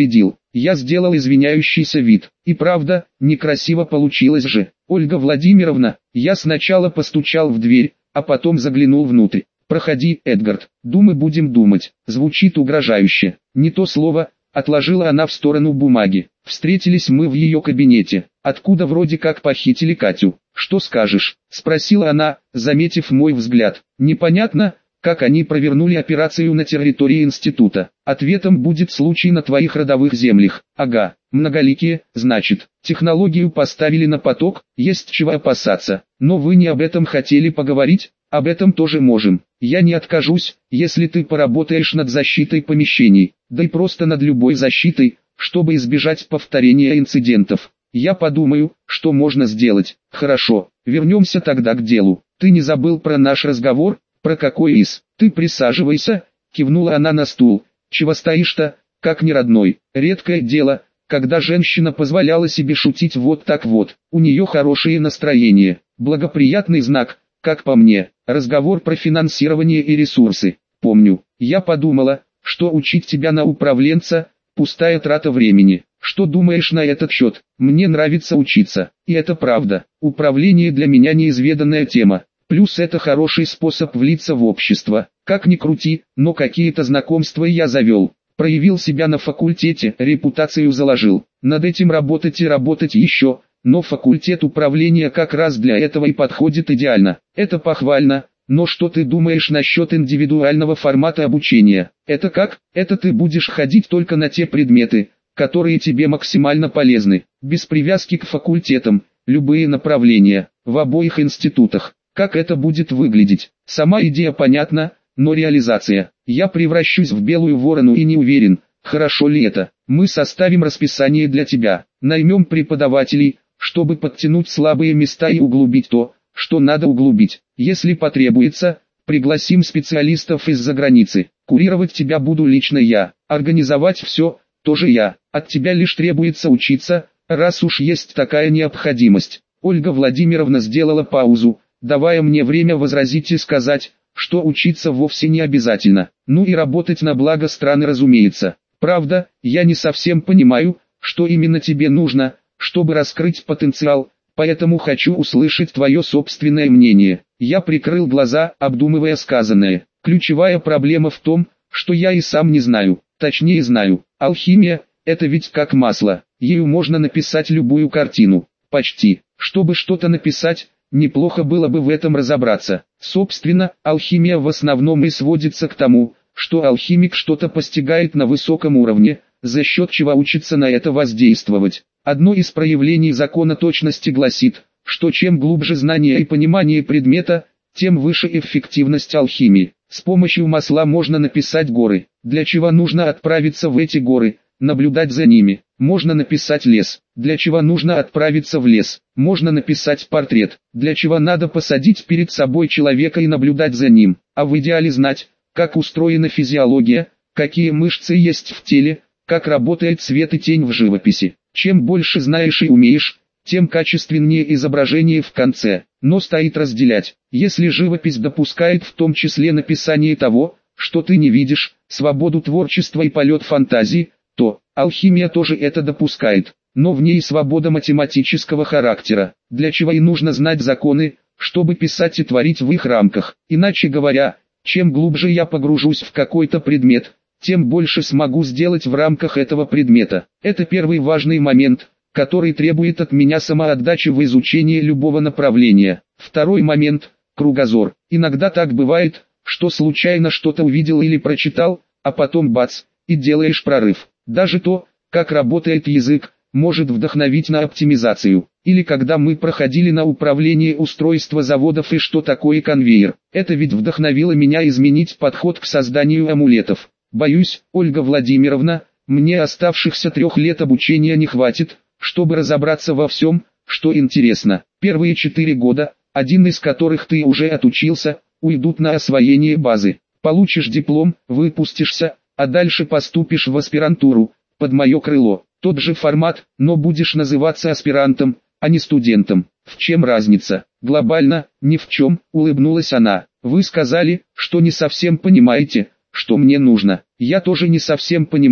Я сделал извиняющийся вид. И правда, некрасиво получилось же. Ольга Владимировна, я сначала постучал в дверь, а потом заглянул внутрь. «Проходи, Эдгард, думы будем думать», звучит угрожающе. Не то слово, отложила она в сторону бумаги. Встретились мы в ее кабинете, откуда вроде как похитили Катю. «Что скажешь?» – спросила она, заметив мой взгляд. «Непонятно, как они провернули операцию на территории института. Ответом будет случай на твоих родовых землях. Ага, многоликие, значит, технологию поставили на поток, есть чего опасаться. Но вы не об этом хотели поговорить? Об этом тоже можем. Я не откажусь, если ты поработаешь над защитой помещений, да и просто над любой защитой, чтобы избежать повторения инцидентов. Я подумаю, что можно сделать. Хорошо, вернемся тогда к делу. Ты не забыл про наш разговор? Про какой из? Ты присаживайся, кивнула она на стул. Чего стоишь-то, как не родной? Редкое дело, когда женщина позволяла себе шутить вот так вот. У нее хорошее настроение, благоприятный знак, как по мне. Разговор про финансирование и ресурсы. Помню, я подумала, что учить тебя на управленца – пустая трата времени. Что думаешь на этот счет? Мне нравится учиться, и это правда. Управление для меня неизведанная тема. Плюс это хороший способ влиться в общество. Как ни крути, но какие-то знакомства я завел. Проявил себя на факультете, репутацию заложил. Над этим работать и работать еще. Но факультет управления как раз для этого и подходит идеально. Это похвально, но что ты думаешь насчет индивидуального формата обучения? Это как? Это ты будешь ходить только на те предметы, которые тебе максимально полезны, без привязки к факультетам, любые направления, в обоих институтах. Как это будет выглядеть? Сама идея понятна, но реализация. Я превращусь в белую ворону и не уверен, хорошо ли это. Мы составим расписание для тебя, наймем преподавателей, чтобы подтянуть слабые места и углубить то, что надо углубить. Если потребуется, пригласим специалистов из-за границы. Курировать тебя буду лично я, организовать все, тоже я. От тебя лишь требуется учиться, раз уж есть такая необходимость. Ольга Владимировна сделала паузу, давая мне время возразить и сказать, что учиться вовсе не обязательно. Ну и работать на благо страны, разумеется. Правда, я не совсем понимаю, что именно тебе нужно, чтобы раскрыть потенциал, поэтому хочу услышать твое собственное мнение. Я прикрыл глаза, обдумывая сказанное. Ключевая проблема в том, что я и сам не знаю, точнее знаю. Алхимия – это ведь как масло, ею можно написать любую картину. Почти. Чтобы что-то написать, неплохо было бы в этом разобраться. Собственно, алхимия в основном и сводится к тому, что алхимик что-то постигает на высоком уровне, за счет чего учится на это воздействовать. Одно из проявлений закона точности гласит, что чем глубже знание и понимание предмета, тем выше эффективность алхимии. С помощью масла можно написать горы. Для чего нужно отправиться в эти горы, наблюдать за ними. Можно написать лес. Для чего нужно отправиться в лес. Можно написать портрет. Для чего надо посадить перед собой человека и наблюдать за ним. А в идеале знать, как устроена физиология, какие мышцы есть в теле, как работает свет и тень в живописи. Чем больше знаешь и умеешь, тем качественнее изображение в конце. Но стоит разделять. Если живопись допускает в том числе написание того, что ты не видишь, свободу творчества и полет фантазии, то алхимия тоже это допускает. Но в ней свобода математического характера, для чего и нужно знать законы, чтобы писать и творить в их рамках. Иначе говоря, чем глубже я погружусь в какой-то предмет, тем больше смогу сделать в рамках этого предмета. Это первый важный момент, который требует от меня самоотдачи в изучении любого направления. Второй момент – кругозор. Иногда так бывает, что случайно что-то увидел или прочитал, а потом бац, и делаешь прорыв. Даже то, как работает язык, может вдохновить на оптимизацию. Или когда мы проходили на управление устройства заводов и что такое конвейер. Это ведь вдохновило меня изменить подход к созданию амулетов. Боюсь, Ольга Владимировна, мне оставшихся трех лет обучения не хватит, чтобы разобраться во всем, что интересно. Первые четыре года, один из которых ты уже отучился, уйдут на освоение базы. Получишь диплом, выпустишься, а дальше поступишь в аспирантуру, под мое крыло. Тот же формат, но будешь называться аспирантом, а не студентом. В чем разница? Глобально, ни в чем, улыбнулась она. Вы сказали, что не совсем понимаете, что мне нужно. Я тоже не совсем понимаю,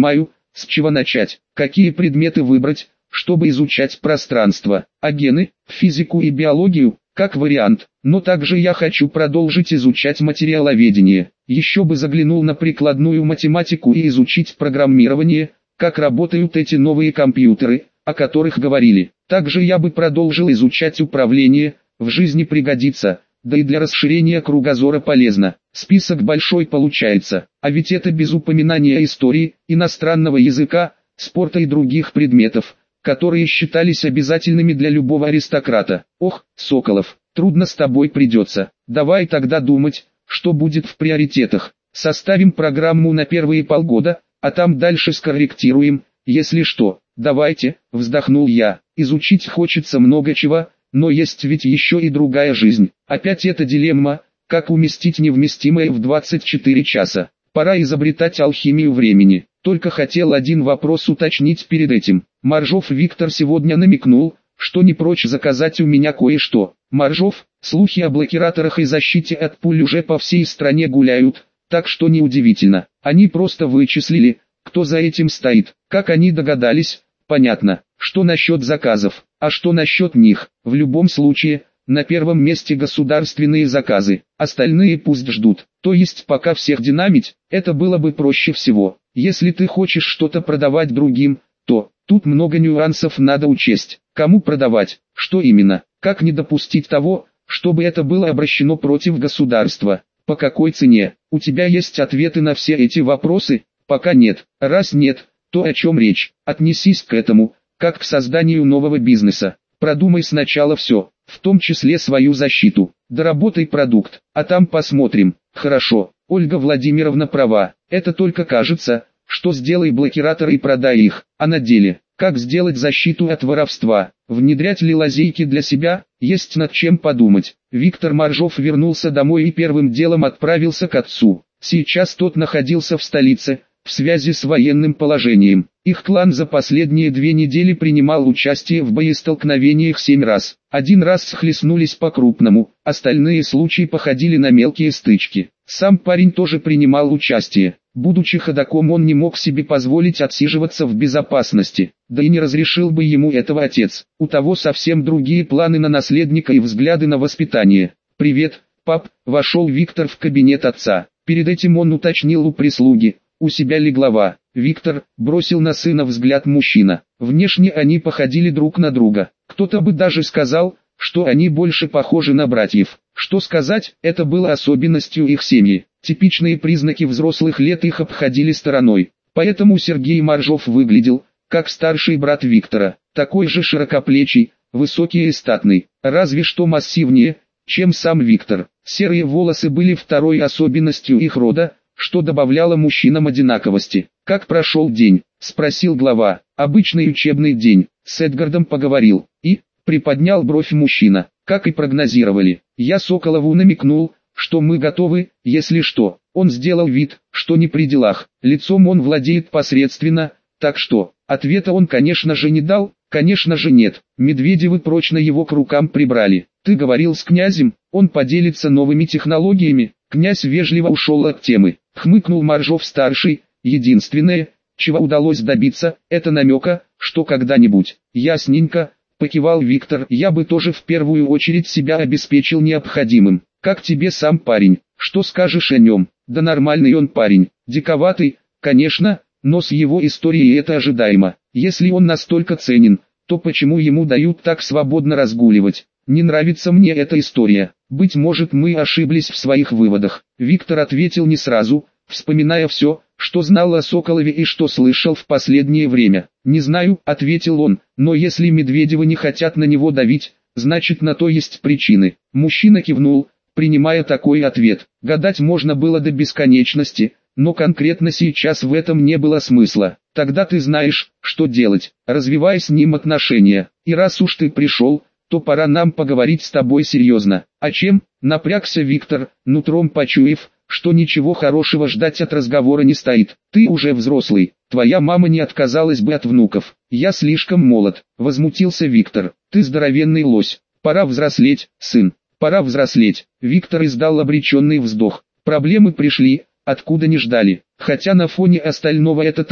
С чего начать? Какие предметы выбрать, чтобы изучать пространство? А гены, физику и биологию, как вариант. Но также я хочу продолжить изучать материаловедение. Еще бы заглянул на прикладную математику и изучить программирование, как работают эти новые компьютеры, о которых говорили. Также я бы продолжил изучать управление, в жизни пригодится, да и для расширения кругозора полезно. Список большой получается, а ведь это без упоминания истории, иностранного языка, спорта и других предметов, которые считались обязательными для любого аристократа. Ох, Соколов, трудно с тобой придется. Давай тогда думать, что будет в приоритетах. Составим программу на первые полгода, а там дальше скорректируем, если что. Давайте, вздохнул я, изучить хочется много чего, но есть ведь еще и другая жизнь. Опять эта дилемма, как уместить невместимое в двадцать четыре часа. Пора изобретать алхимию времени. Только хотел один вопрос уточнить перед этим. Моржов Виктор сегодня намекнул, что не прочь заказать у меня кое-что. Моржов, слухи о блокираторах и защите от пуль уже по всей стране гуляют, так что неудивительно. Они просто вычислили, кто за этим стоит. Как они догадались, понятно. Что насчет заказов, а что насчет них? В любом случае, на первом месте государственные заказы, остальные пусть ждут. То есть пока всех динамить, это было бы проще всего. Если ты хочешь что-то продавать другим, то тут много нюансов надо учесть. Кому продавать, что именно, как не допустить того, чтобы это было обращено против государства, по какой цене. У тебя есть ответы на все эти вопросы? Пока нет. Раз нет, то о чем речь? Отнесись к этому как к созданию нового бизнеса. Продумай сначала все, в том числе свою защиту. Доработай продукт, а там посмотрим. Хорошо, Ольга Владимировна права. Это только кажется, что сделай блокираторы и продай их, а на деле, как сделать защиту от воровства, внедрять ли лазейки для себя, есть над чем подумать. Виктор Моржов вернулся домой и первым делом отправился к отцу. Сейчас тот находился в столице, в связи с военным положением. Их клан за последние две недели принимал участие в боестолкновениях семь раз. Один раз схлестнулись по-крупному, остальные случаи походили на мелкие стычки. Сам парень тоже принимал участие. Будучи ходоком, он не мог себе позволить отсиживаться в безопасности, да и не разрешил бы ему этого отец. У того совсем другие планы на наследника и взгляды на воспитание. «Привет, пап», — вошел Виктор в кабинет отца. Перед этим он уточнил у прислуги: «У себя ли глава?» Виктор бросил на сына взгляд мужчина. Внешне они походили друг на друга. Кто-то бы даже сказал, что они больше похожи на братьев. Что сказать, это было особенностью их семьи. Типичные признаки взрослых лет их обходили стороной. Поэтому Сергей Моржов выглядел, как старший брат Виктора. Такой же широкоплечий, высокий и статный, разве что массивнее, чем сам Виктор. Серые волосы были второй особенностью их рода, что добавляло мужчинам одинаковости. «Как прошел день?» – спросил глава. «Обычный учебный день», – с Эдгардом поговорил. И, приподнял бровь мужчина, как и прогнозировали. Я Соколову намекнул, что мы готовы, если что. Он сделал вид, что не при делах. Лицом он владеет посредственно, так что, ответа он конечно же не дал, конечно же нет. Медведевы прочно его к рукам прибрали. «Ты говорил с князем, он поделится новыми технологиями?» Князь вежливо ушел от темы. Хмыкнул Моржов-старший. Единственное, чего удалось добиться, это намека, что когда-нибудь. «Ясненько», — покивал Виктор. «Я бы тоже в первую очередь себя обеспечил необходимым. Как тебе сам парень? Что скажешь о нем?» «Да нормальный он парень. Диковатый, конечно, но с его историей это ожидаемо. Если он настолько ценен, то почему ему дают так свободно разгуливать? Не нравится мне эта история. Быть может, мы ошиблись в своих выводах». Виктор ответил не сразу, вспоминая все, что знал о Соколове и что слышал в последнее время. «Не знаю», — ответил он, — «но если Медведевы не хотят на него давить, значит на то есть причины». Мужчина кивнул, принимая такой ответ. Гадать можно было до бесконечности, но конкретно сейчас в этом не было смысла. «Тогда ты знаешь, что делать, развивай с ним отношения. И раз уж ты пришел, то пора нам поговорить с тобой серьезно». «О чем?» — напрягся Виктор, нутром почуяв, что ничего хорошего ждать от разговора не стоит. «Ты уже взрослый, твоя мама не отказалась бы от внуков». «Я слишком молод», — возмутился Виктор. «Ты здоровенный лось. Пора взрослеть, сын, пора взрослеть». Виктор издал обреченный вздох. Проблемы пришли, откуда не ждали. Хотя на фоне остального это так,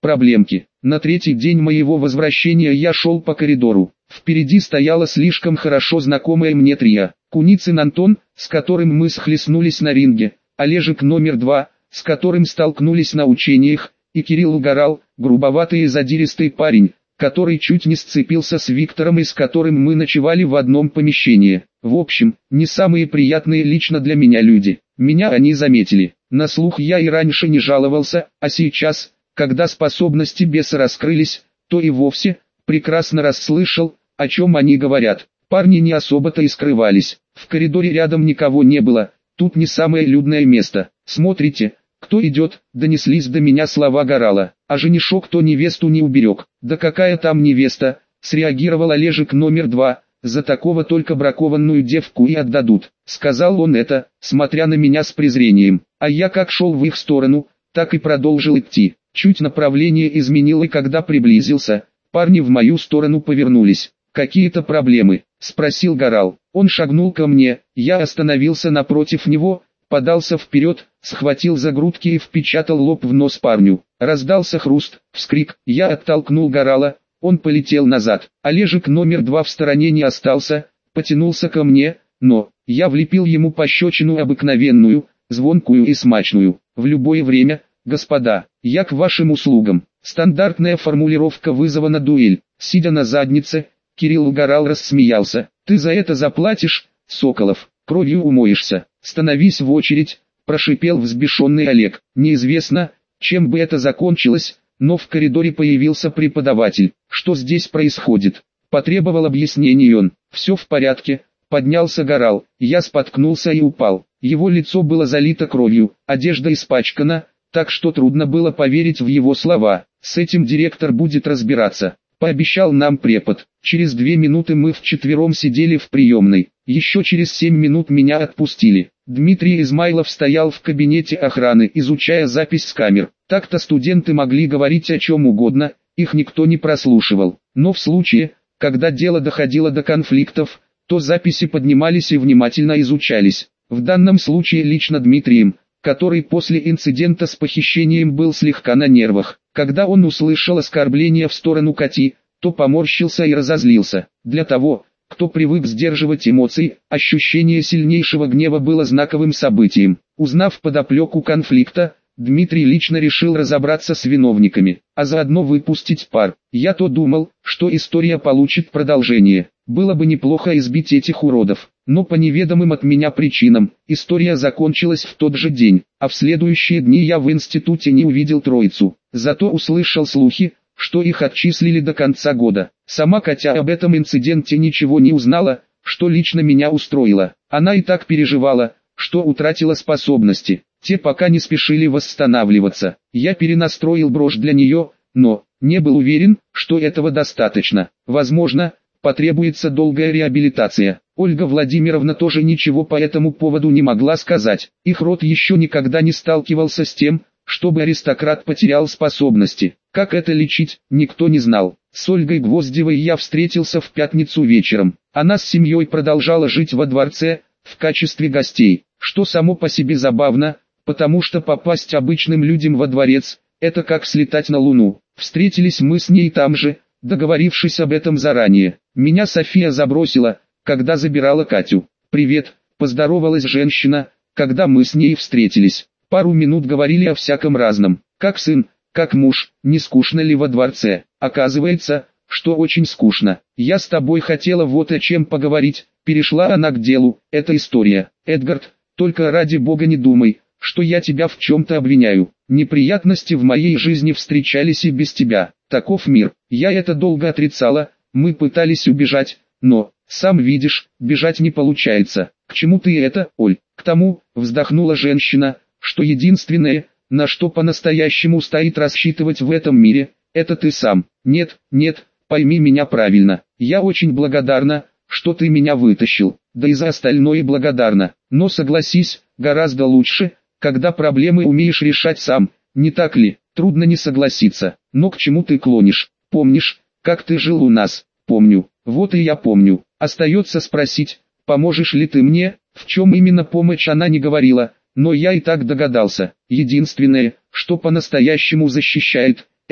проблемки. На третий день моего возвращения я шел по коридору. Впереди стояла слишком хорошо знакомая мне трио. Куницын Антон, с которым мы схлестнулись на ринге, Олежек номер два, с которым столкнулись на учениях, и Кирилл Угорал, грубоватый и задиристый парень, который чуть не сцепился с Виктором и с которым мы ночевали в одном помещении. В общем, не самые приятные лично для меня люди. Меня они заметили. На слух я и раньше не жаловался, а сейчас, когда способности беса раскрылись, то и вовсе прекрасно расслышал, о чем они говорят. Парни не особо-то и скрывались. В коридоре рядом никого не было, тут не самое людное место. «Смотрите, кто идет», донеслись до меня слова Горала. «А женишок то невесту не уберег». «Да какая там невеста», среагировал Олежек номер два, «за такого только бракованную девку и отдадут». Сказал он это, смотря на меня с презрением. А я как шел в их сторону, так и продолжил идти. Чуть направление изменил и когда приблизился, парни в мою сторону повернулись. «Какие-то проблемы?» – спросил Горал. Он шагнул ко мне, я остановился напротив него, подался вперед, схватил за грудки и впечатал лоб в нос парню. Раздался хруст, вскрик, я оттолкнул Горала, он полетел назад. Олежек номер два в стороне не остался, потянулся ко мне, но я влепил ему пощечину обыкновенную, звонкую и смачную. «В любое время, господа, я к вашим услугам». Стандартная формулировка вызова на дуэль. Сидя на заднице, Кирилл Угорал рассмеялся. «Ты за это заплатишь, Соколов, кровью умоешься. Становись в очередь», прошипел взбешенный Олег. Неизвестно, чем бы это закончилось, но в коридоре появился преподаватель. «Что здесь происходит?» Потребовал объяснений он. «Все в порядке», поднялся Горал. Я споткнулся и упал. Его лицо было залито кровью, одежда испачкана, так что трудно было поверить в его слова. «С этим директор будет разбираться», пообещал нам препод. Через две минуты мы вчетвером сидели в приемной. Еще через семь минут меня отпустили. Дмитрий Измайлов стоял в кабинете охраны, изучая запись с камер. Так-то студенты могли говорить о чем угодно, их никто не прослушивал. Но в случае, когда дело доходило до конфликтов, то записи поднимались и внимательно изучались. В данном случае лично Дмитрием, который после инцидента с похищением был слегка на нервах. Когда он услышал оскорбление в сторону Кати, то поморщился и разозлился. Для того, кто привык сдерживать эмоции, ощущение сильнейшего гнева было знаковым событием. Узнав подоплеку конфликта, Дмитрий лично решил разобраться с виновниками, а заодно выпустить пар. Я то думал, что история получит продолжение. Было бы неплохо избить этих уродов, но по неведомым от меня причинам, история закончилась в тот же день, а в следующие дни я в институте не увидел троицу. Зато услышал слухи, что их отчислили до конца года. Сама Катя об этом инциденте ничего не узнала, что лично меня устроило. Она и так переживала, что утратила способности. Те пока не спешили восстанавливаться. Я перенастроил брошь для нее, но не был уверен, что этого достаточно. Возможно, потребуется долгая реабилитация. Ольга Владимировна тоже ничего по этому поводу не могла сказать. Их род еще никогда не сталкивался с тем, чтобы аристократ потерял способности. Как это лечить, никто не знал. С Ольгой Гвоздевой я встретился в пятницу вечером. Она с семьей продолжала жить во дворце, в качестве гостей, что само по себе забавно, потому что попасть обычным людям во дворец – это как слетать на Луну. Встретились мы с ней там же, договорившись об этом заранее. Меня София забросила, когда забирала Катю. «Привет», – поздоровалась женщина, когда мы с ней встретились. Пару минут говорили о всяком разном. Как сын, как муж, не скучно ли во дворце? Оказывается, что очень скучно. Я с тобой хотела вот о чем поговорить. Перешла она к делу. Это история. Эдгард, только ради бога не думай, что я тебя в чем-то обвиняю. Неприятности в моей жизни встречались и без тебя. Таков мир. Я это долго отрицала, мы пытались убежать, но, сам видишь, бежать не получается. К чему ты это, Оль? К тому, вздохнула женщина, что единственное, на что по-настоящему стоит рассчитывать в этом мире, это ты сам. Нет, нет, пойми меня правильно. Я очень благодарна, что ты меня вытащил, да и за остальное благодарна. Но согласись, гораздо лучше, когда проблемы умеешь решать сам, не так ли? Трудно не согласиться. Но к чему ты клонишь? Помнишь, как ты жил у нас? Помню. Вот и я помню. Остается спросить, поможешь ли ты мне? В чем именно помощь она не говорила, но я и так догадался. Единственное, что по-настоящему защищает,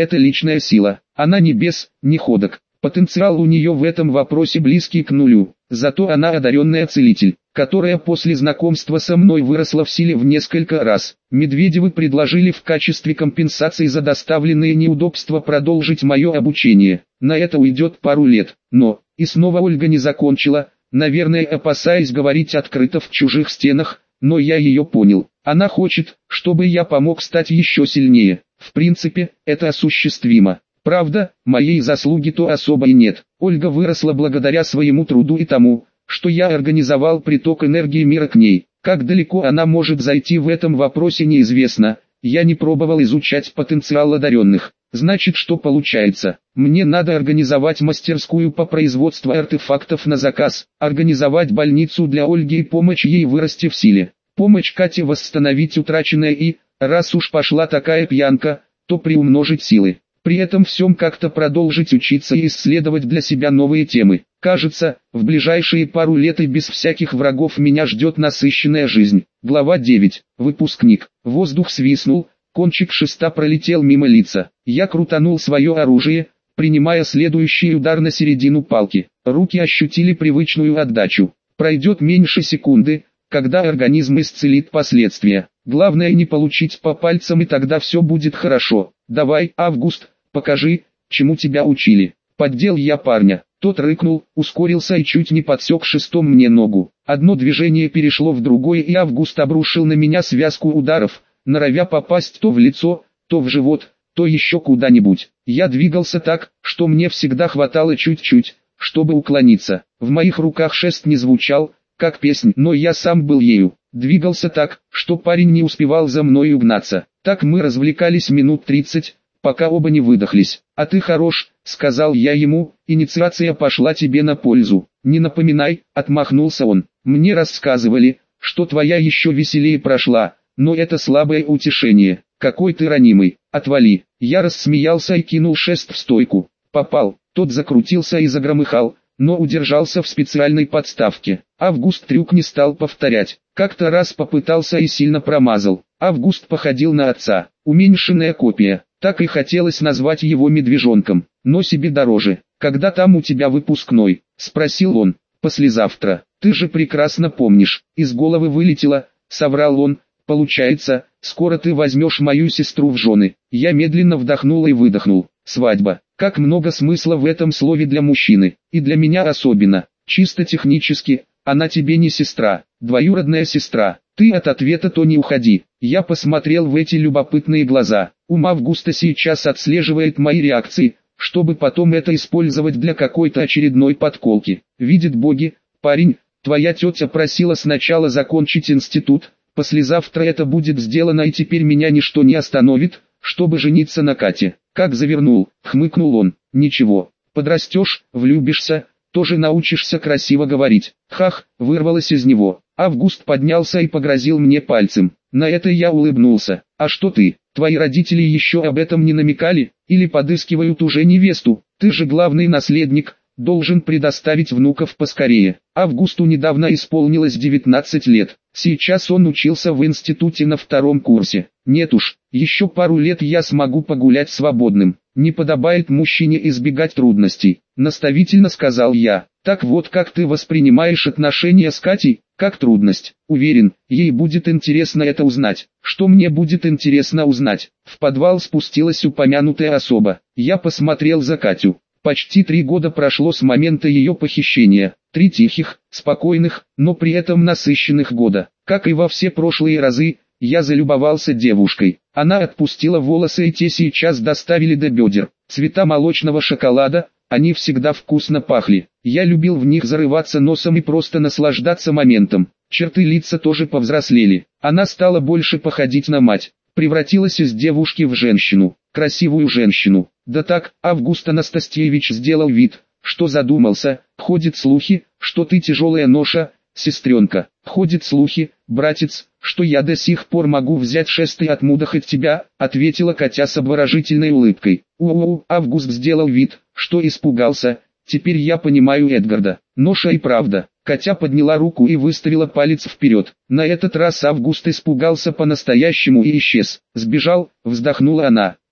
это личная сила. Она не бес, не ходок. Потенциал у нее в этом вопросе близкий к нулю. Зато она одаренная целитель, которая после знакомства со мной выросла в силе в несколько раз. Медведевы предложили в качестве компенсации за доставленные неудобства продолжить мое обучение. На это уйдет пару лет. Но, и снова Ольга не закончила, наверное, опасаясь говорить открыто в чужих стенах, но я ее понял. Она хочет, чтобы я помог стать еще сильнее. В принципе, это осуществимо. Правда, моей заслуги-то особо и нет. Ольга выросла благодаря своему труду и тому, что я организовал приток энергии мира к ней. Как далеко она может зайти в этом вопросе неизвестно. Я не пробовал изучать потенциал одаренных. Значит, что получается? Мне надо организовать мастерскую по производству артефактов на заказ, организовать больницу для Ольги и помочь ей вырасти в силе. Помочь Кате восстановить утраченное и, раз уж пошла такая пьянка, то приумножить силы. При этом всем как-то продолжить учиться и исследовать для себя новые темы. Кажется, в ближайшие пару лет и без всяких врагов меня ждет насыщенная жизнь. Глава девять. Выпускник. Воздух свистнул, кончик шеста пролетел мимо лица. Я крутанул свое оружие, принимая следующий удар на середину палки. Руки ощутили привычную отдачу. Пройдет меньше секунды, когда организм исцелит последствия. Главное не получить по пальцам, и тогда все будет хорошо. Давай, Август, покажи, чему тебя учили. Поддел я парня. Тот рыкнул, ускорился и чуть не подсек шестом мне ногу. Одно движение перешло в другое, и Август обрушил на меня связку ударов, норовя попасть то в лицо, то в живот, то еще куда-нибудь. Я двигался так, что мне всегда хватало чуть-чуть, чтобы уклониться. В моих руках шест не звучал, как песнь, но я сам был ею. Двигался так, что парень не успевал за мной угнаться. Так мы развлекались минут тридцать, пока оба не выдохлись. «А ты хорош», — сказал я ему, — «инициация пошла тебе на пользу». «Не напоминай», — отмахнулся он. «Мне рассказывали, что твоя еще веселее прошла, но это слабое утешение. Какой ты ранимый, отвали». Я рассмеялся и кинул шест в стойку. Попал, тот закрутился и загромыхал, но удержался в специальной подставке. Август трюк не стал повторять. Как-то раз попытался и сильно промазал. Август походил на отца, уменьшенная копия. Так и хотелось назвать его медвежонком, но себе дороже. «Когда там у тебя выпускной?» – спросил он. «Послезавтра. Ты же прекрасно помнишь». Из головы вылетело, соврал он. «Получается, скоро ты возьмешь мою сестру в жены». Я медленно вдохнул и выдохнул. Свадьба. Как много смысла в этом слове для мужчины, и для меня особенно. Чисто технически, она тебе не сестра, двоюродная сестра. Ты от ответа-то не уходи. Я посмотрел в эти любопытные глаза. Ум Августа сейчас отслеживает мои реакции, чтобы потом это использовать для какой-то очередной подколки. Видит боги, парень, твоя тетя просила сначала закончить институт, послезавтра это будет сделано, и теперь меня ничто не остановит, чтобы жениться на Кате. Как завернул, хмыкнул он. Ничего, подрастешь, влюбишься, тоже научишься красиво говорить. Хах, вырвалось из него. Август поднялся и погрозил мне пальцем. На это я улыбнулся. А что ты, твои родители еще об этом не намекали, или подыскивают уже невесту? Ты же главный наследник, должен предоставить внуков поскорее. Августу недавно исполнилось девятнадцать лет. Сейчас он учился в институте на втором курсе. Нет уж, еще пару лет я смогу погулять свободным. Не подобает мужчине избегать трудностей, наставительно сказал я. Так вот, как ты воспринимаешь отношения с Катей, как трудность. Уверен, ей будет интересно это узнать. Что мне будет интересно узнать? В подвал спустилась упомянутая особа. Я посмотрел за Катю. Почти три года прошло с момента ее похищения. Три тихих, спокойных, но при этом насыщенных года. Как и во все прошлые разы, я залюбовался девушкой. Она отпустила волосы, и те сейчас доставили до бедер. Цвета молочного шоколада, они всегда вкусно пахли. Я любил в них зарываться носом и просто наслаждаться моментом. Черты лица тоже повзрослели. Она стала больше походить на мать. Превратилась из девушки в женщину. Красивую женщину. Да так, Август Анастасьевич сделал вид, что задумался. Ходят слухи, что ты тяжелая ноша, сестренка. Ходят слухи, братец, что я до сих пор могу взять шест и отмудохать тебя, ответила Катя с обворожительной улыбкой. У-у-у, Август сделал вид, что испугался. Теперь я понимаю Эдгарда. Ноша и правда. Катя подняла руку и выставила палец вперед. На этот раз Август испугался по-настоящему и исчез. Сбежал, вздохнула она.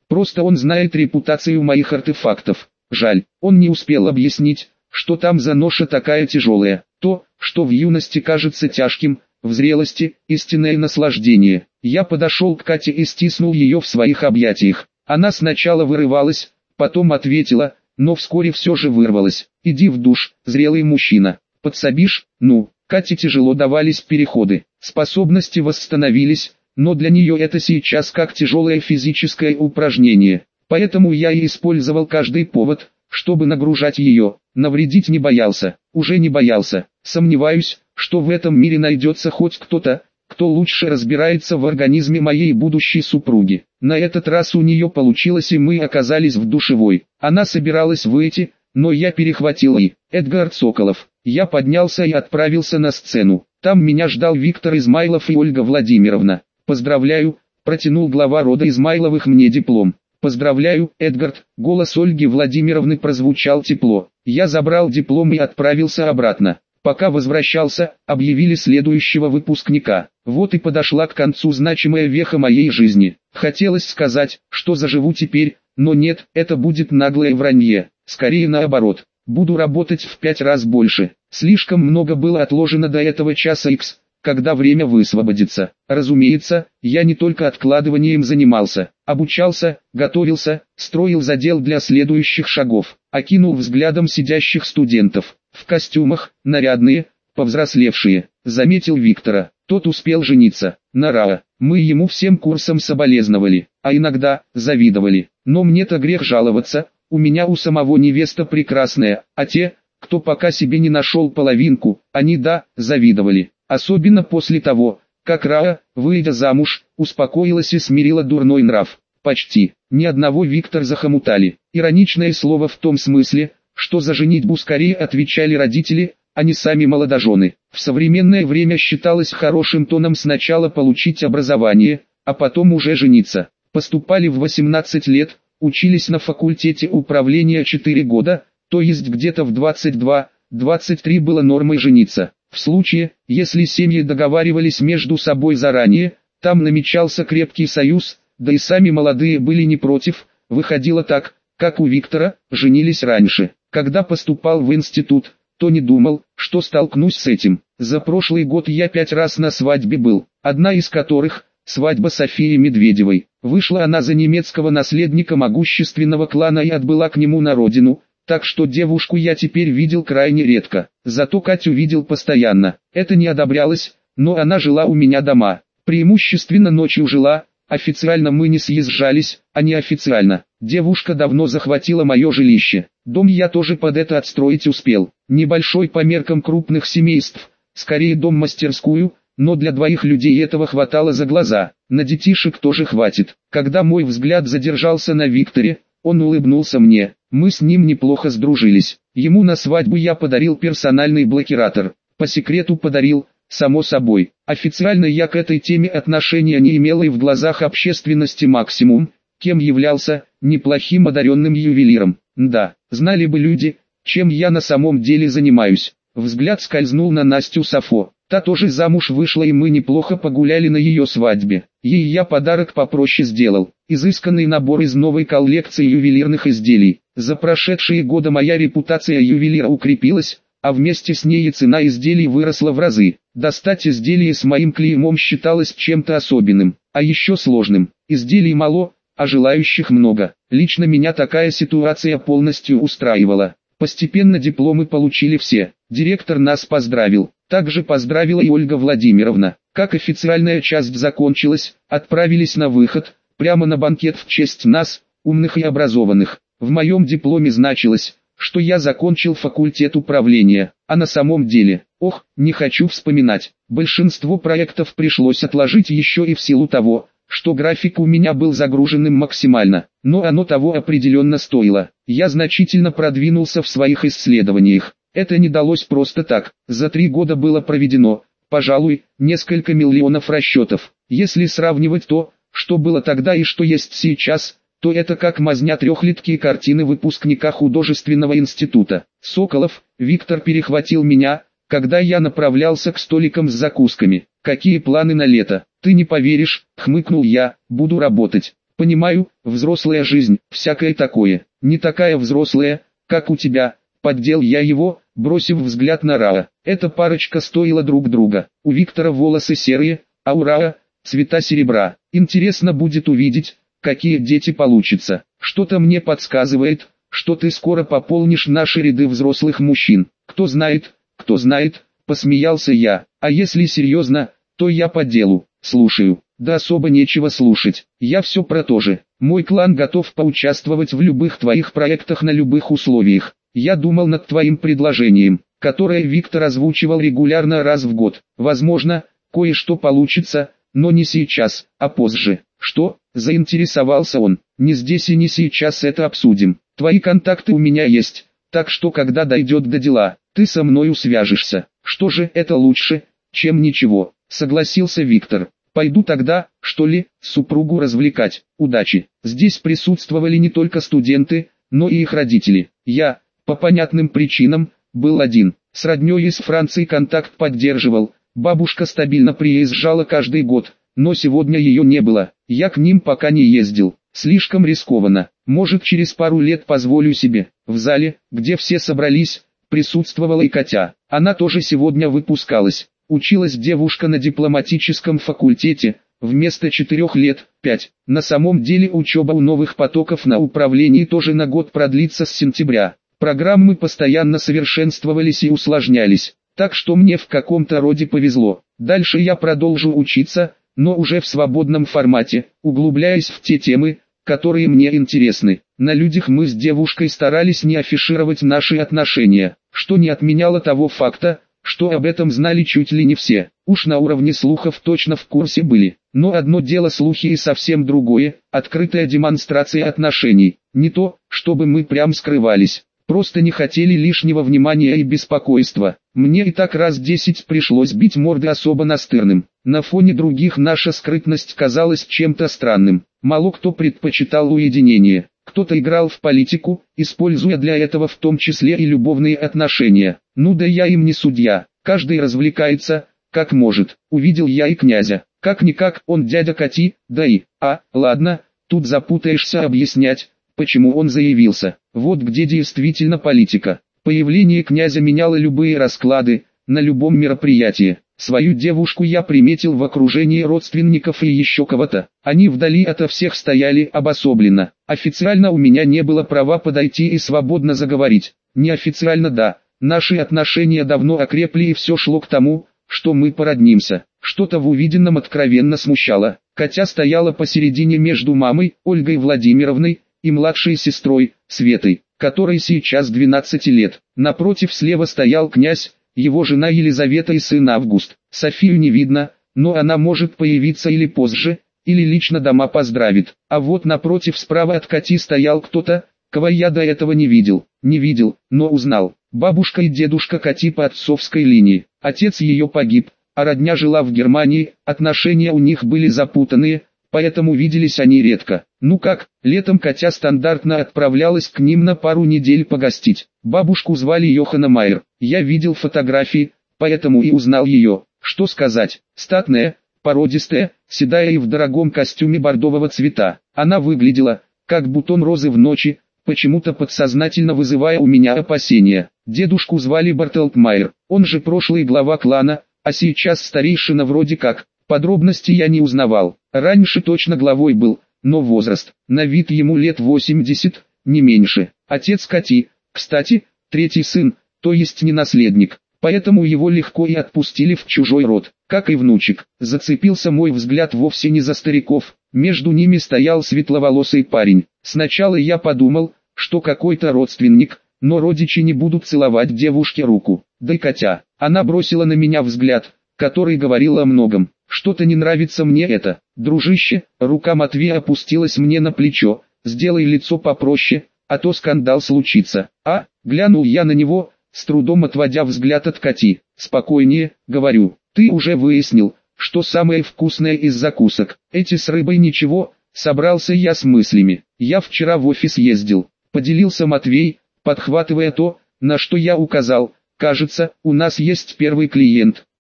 Просто он знает репутацию моих артефактов. Жаль, он не успел объяснить, что там за ноша такая тяжелая. То, что в юности кажется тяжким, в зрелости – истинное наслаждение. Я подошел к Кате и стиснул ее в своих объятиях. Она сначала вырывалась, потом ответила, но вскоре все же вырвалась. «Иди в душ, зрелый мужчина. Подсобишь?» «Ну». Кате тяжело давались переходы. Способности восстановились, но для нее это сейчас как тяжелое физическое упражнение. Поэтому я и использовал каждый повод, чтобы нагружать ее. Навредить не боялся, уже не боялся. Сомневаюсь, что в этом мире найдется хоть кто-то, кто лучше разбирается в организме моей будущей супруги. На этот раз у нее получилось, и мы оказались в душевой. Она собиралась выйти, но я перехватил и Эдгард Соколов. Я поднялся и отправился на сцену. Там меня ждал Виктор Измайлов и Ольга Владимировна. «Поздравляю», – протянул глава рода Измайловых мне диплом. «Поздравляю, Эдгард», – голос Ольги Владимировны прозвучал тепло. Я забрал диплом и отправился обратно. Пока возвращался, объявили следующего выпускника. Вот и подошла к концу значимая веха моей жизни. Хотелось сказать, что заживу теперь, но нет, это будет наглое вранье. Скорее наоборот. Буду работать в пять раз больше. Слишком много было отложено до этого часа Икс, когда время высвободится. Разумеется, я не только откладыванием занимался, обучался, готовился, строил задел для следующих шагов. Окинул взглядом сидящих студентов. В костюмах, нарядные, повзрослевшие. Заметил Виктора. Тот успел жениться. На Раа. Мы ему всем курсом соболезновали, а иногда завидовали. Но мне-то грех жаловаться. У меня у самого невеста прекрасная, а те, кто пока себе не нашел половинку, они да, завидовали. Особенно после того, как Раа, выйдя замуж, успокоилась и смирила дурной нрав. Почти. Ни одного Виктор захомутали. Ироничное слово в том смысле, что за женитьбу скорее отвечали родители, а не сами молодожены. В современное время считалось хорошим тоном сначала получить образование, а потом уже жениться. Поступали в восемнадцать лет, учились на факультете управления четыре года, то есть где-то в двадцать два — двадцать три было нормой жениться. В случае, если семьи договаривались между собой заранее, там намечался крепкий союз, да и сами молодые были не против, выходило так, как у Виктора, женились раньше. Когда поступал в институт, то не думал, что столкнусь с этим. За прошлый год я пять раз на свадьбе был, одна из которых – свадьба Софии Медведевой. Вышла она за немецкого наследника могущественного клана и отбыла к нему на родину, так что девушку я теперь видел крайне редко. Зато Катю видел постоянно. Это не одобрялось, но она жила у меня дома. Преимущественно ночью жила, официально мы не съезжались, а неофициально. Девушка давно захватила мое жилище. Дом я тоже под это отстроить успел. Небольшой по меркам крупных семейств, скорее дом-мастерскую, но для двоих людей этого хватало за глаза. На детишек тоже хватит. Когда мой взгляд задержался на Викторе, он улыбнулся мне. Мы с ним неплохо сдружились. Ему на свадьбу я подарил персональный блокиратор. По секрету подарил, само собой. Официально я к этой теме отношения не имел и в глазах общественности максимум, кем являлся, неплохим одаренным ювелиром. Да, знали бы люди, чем я на самом деле занимаюсь. Взгляд скользнул на Настю Сафо. Та тоже замуж вышла, и мы неплохо погуляли на ее свадьбе. Ей я подарок попроще сделал. Изысканный набор из новой коллекции ювелирных изделий. За прошедшие годы моя репутация ювелира укрепилась, а вместе с ней и цена изделий выросла в разы. Достать изделие с моим клеймом считалось чем-то особенным, а еще сложным. Изделий мало, а желающих много. Лично меня такая ситуация полностью устраивала. Постепенно дипломы получили все. Директор нас поздравил. Также поздравила и Ольга Владимировна. Как официальная часть закончилась, отправились на выход, прямо на банкет в честь нас, умных и образованных. В моем дипломе значилось, что я закончил факультет управления, а на самом деле, ох, не хочу вспоминать. Большинство проектов пришлось отложить еще и в силу того, что график у меня был загруженным максимально, но оно того определенно стоило. Я значительно продвинулся в своих исследованиях. Это не далось просто так. За три года было проведено, пожалуй, несколько миллионов расчетов. Если сравнивать то, что было тогда и что есть сейчас, то это как мазня трехлитки картины выпускника художественного института. Соколов, Виктор перехватил меня, когда я направлялся к столикам с закусками. «Какие планы на лето?» «Ты не поверишь», — хмыкнул я, — «буду работать. Понимаю, взрослая жизнь, всякое такое. Не такая взрослая, как у тебя. Поддел я его, бросив взгляд на Раа. Эта парочка стоила друг друга. У Виктора волосы серые, а у Раа цвета серебра. Интересно будет увидеть, какие дети получатся. Что-то мне подсказывает, что ты скоро пополнишь наши ряды взрослых мужчин. Кто знает, кто знает, посмеялся я. А если серьезно, то я по делу. Слушаю. Да особо нечего слушать. Я все про то же. Мой клан готов поучаствовать в любых твоих проектах на любых условиях. Я думал над твоим предложением, которое Виктор озвучивал регулярно раз в год. Возможно, кое-что получится, но не сейчас, а позже. Что? Заинтересовался он. Не здесь и не сейчас это обсудим. Твои контакты у меня есть, так что когда дойдет до дела, ты со мною свяжешься. Что же это лучше, чем ничего, согласился Виктор. Пойду тогда, что ли, супругу развлекать. Удачи. Здесь присутствовали не только студенты, но и их родители. Я, по понятным причинам, был один. С роднёй из Франции контакт поддерживал. Бабушка стабильно приезжала каждый год, но сегодня ее не было. Я к ним пока не ездил. Слишком рискованно. Может, через пару лет позволю себе. В зале, где все собрались, присутствовала и Катя. Она тоже сегодня выпускалась. Училась девушка на дипломатическом факультете, вместо четырех лет, пять. На самом деле учеба у новых потоков на управлении тоже на год продлится с сентября. Программы постоянно совершенствовались и усложнялись, так что мне в каком-то роде повезло. Дальше я продолжу учиться, но уже в свободном формате, углубляясь в те темы, которые мне интересны. На людях мы с девушкой старались не афишировать наши отношения, что не отменяло того факта, что об этом знали чуть ли не все. Уж на уровне слухов точно в курсе были. Но одно дело слухи и совсем другое – открытая демонстрация отношений. Не то, чтобы мы прям скрывались. Просто не хотели лишнего внимания и беспокойства. Мне и так раз десять пришлось бить морды особо настырным. На фоне других наша скрытность казалась чем-то странным. Мало кто предпочитал уединение. Кто-то играл в политику, используя для этого в том числе и любовные отношения. Ну да я им не судья. Каждый развлекается, как может. Увидел я и князя. Как-никак он дядя Кати, да и... А, ладно, тут запутаешься объяснять, почему он заявился. Вот где действительно политика. Появление князя меняло любые расклады, на любом мероприятии. Свою девушку я приметил в окружении родственников и еще кого-то. Они вдали ото всех стояли обособленно. Официально у меня не было права подойти и свободно заговорить. Неофициально да, наши отношения давно окрепли и все шло к тому, что мы породнимся. Что-то в увиденном откровенно смущало. Катя стояла посередине между мамой, Ольгой Владимировной, и младшей сестрой, Светой, которой сейчас двенадцать лет. Напротив слева стоял князь, его жена Елизавета и сын Август. Софию не видно, но она может появиться или позже, или лично дома поздравит. А вот напротив справа от Кати стоял кто-то, кого я до этого не видел. Не видел, но узнал. Бабушка и дедушка Кати по отцовской линии. Отец ее погиб, а родня жила в Германии, отношения у них были запутанные, поэтому виделись они редко. Ну как, летом Катя стандартно отправлялась к ним на пару недель погостить. Бабушку звали Йохана Майер. Я видел фотографии, поэтому и узнал ее. Что сказать, статная, породистая, седая и в дорогом костюме бордового цвета. Она выглядела, как бутон розы в ночи, почему-то подсознательно вызывая у меня опасения. Дедушку звали Бартолд Майер, он же прошлый глава клана, а сейчас старейшина вроде как. Подробности я не узнавал. Раньше точно главой был, но возраст, на вид ему лет восемьдесят, не меньше. Отец Кати, кстати, третий сын, то есть не наследник, поэтому его легко и отпустили в чужой род, как и внучек. Зацепился мой взгляд вовсе не за стариков, между ними стоял светловолосый парень. Сначала я подумал, что какой-то родственник, но родичи не будут целовать девушке руку. Да и Катя, она бросила на меня взгляд, который говорил о многом. Что-то не нравится мне это. Дружище, рука Матвея опустилась мне на плечо, сделай лицо попроще, а то скандал случится. А, глянул я на него, с трудом отводя взгляд от Кати. Спокойнее, говорю, ты уже выяснил, что самое вкусное из закусок. Эти с рыбой ничего, собрался я с мыслями. Я вчера в офис ездил, поделился Матвей, подхватывая то, на что я указал. Кажется, у нас есть первый клиент.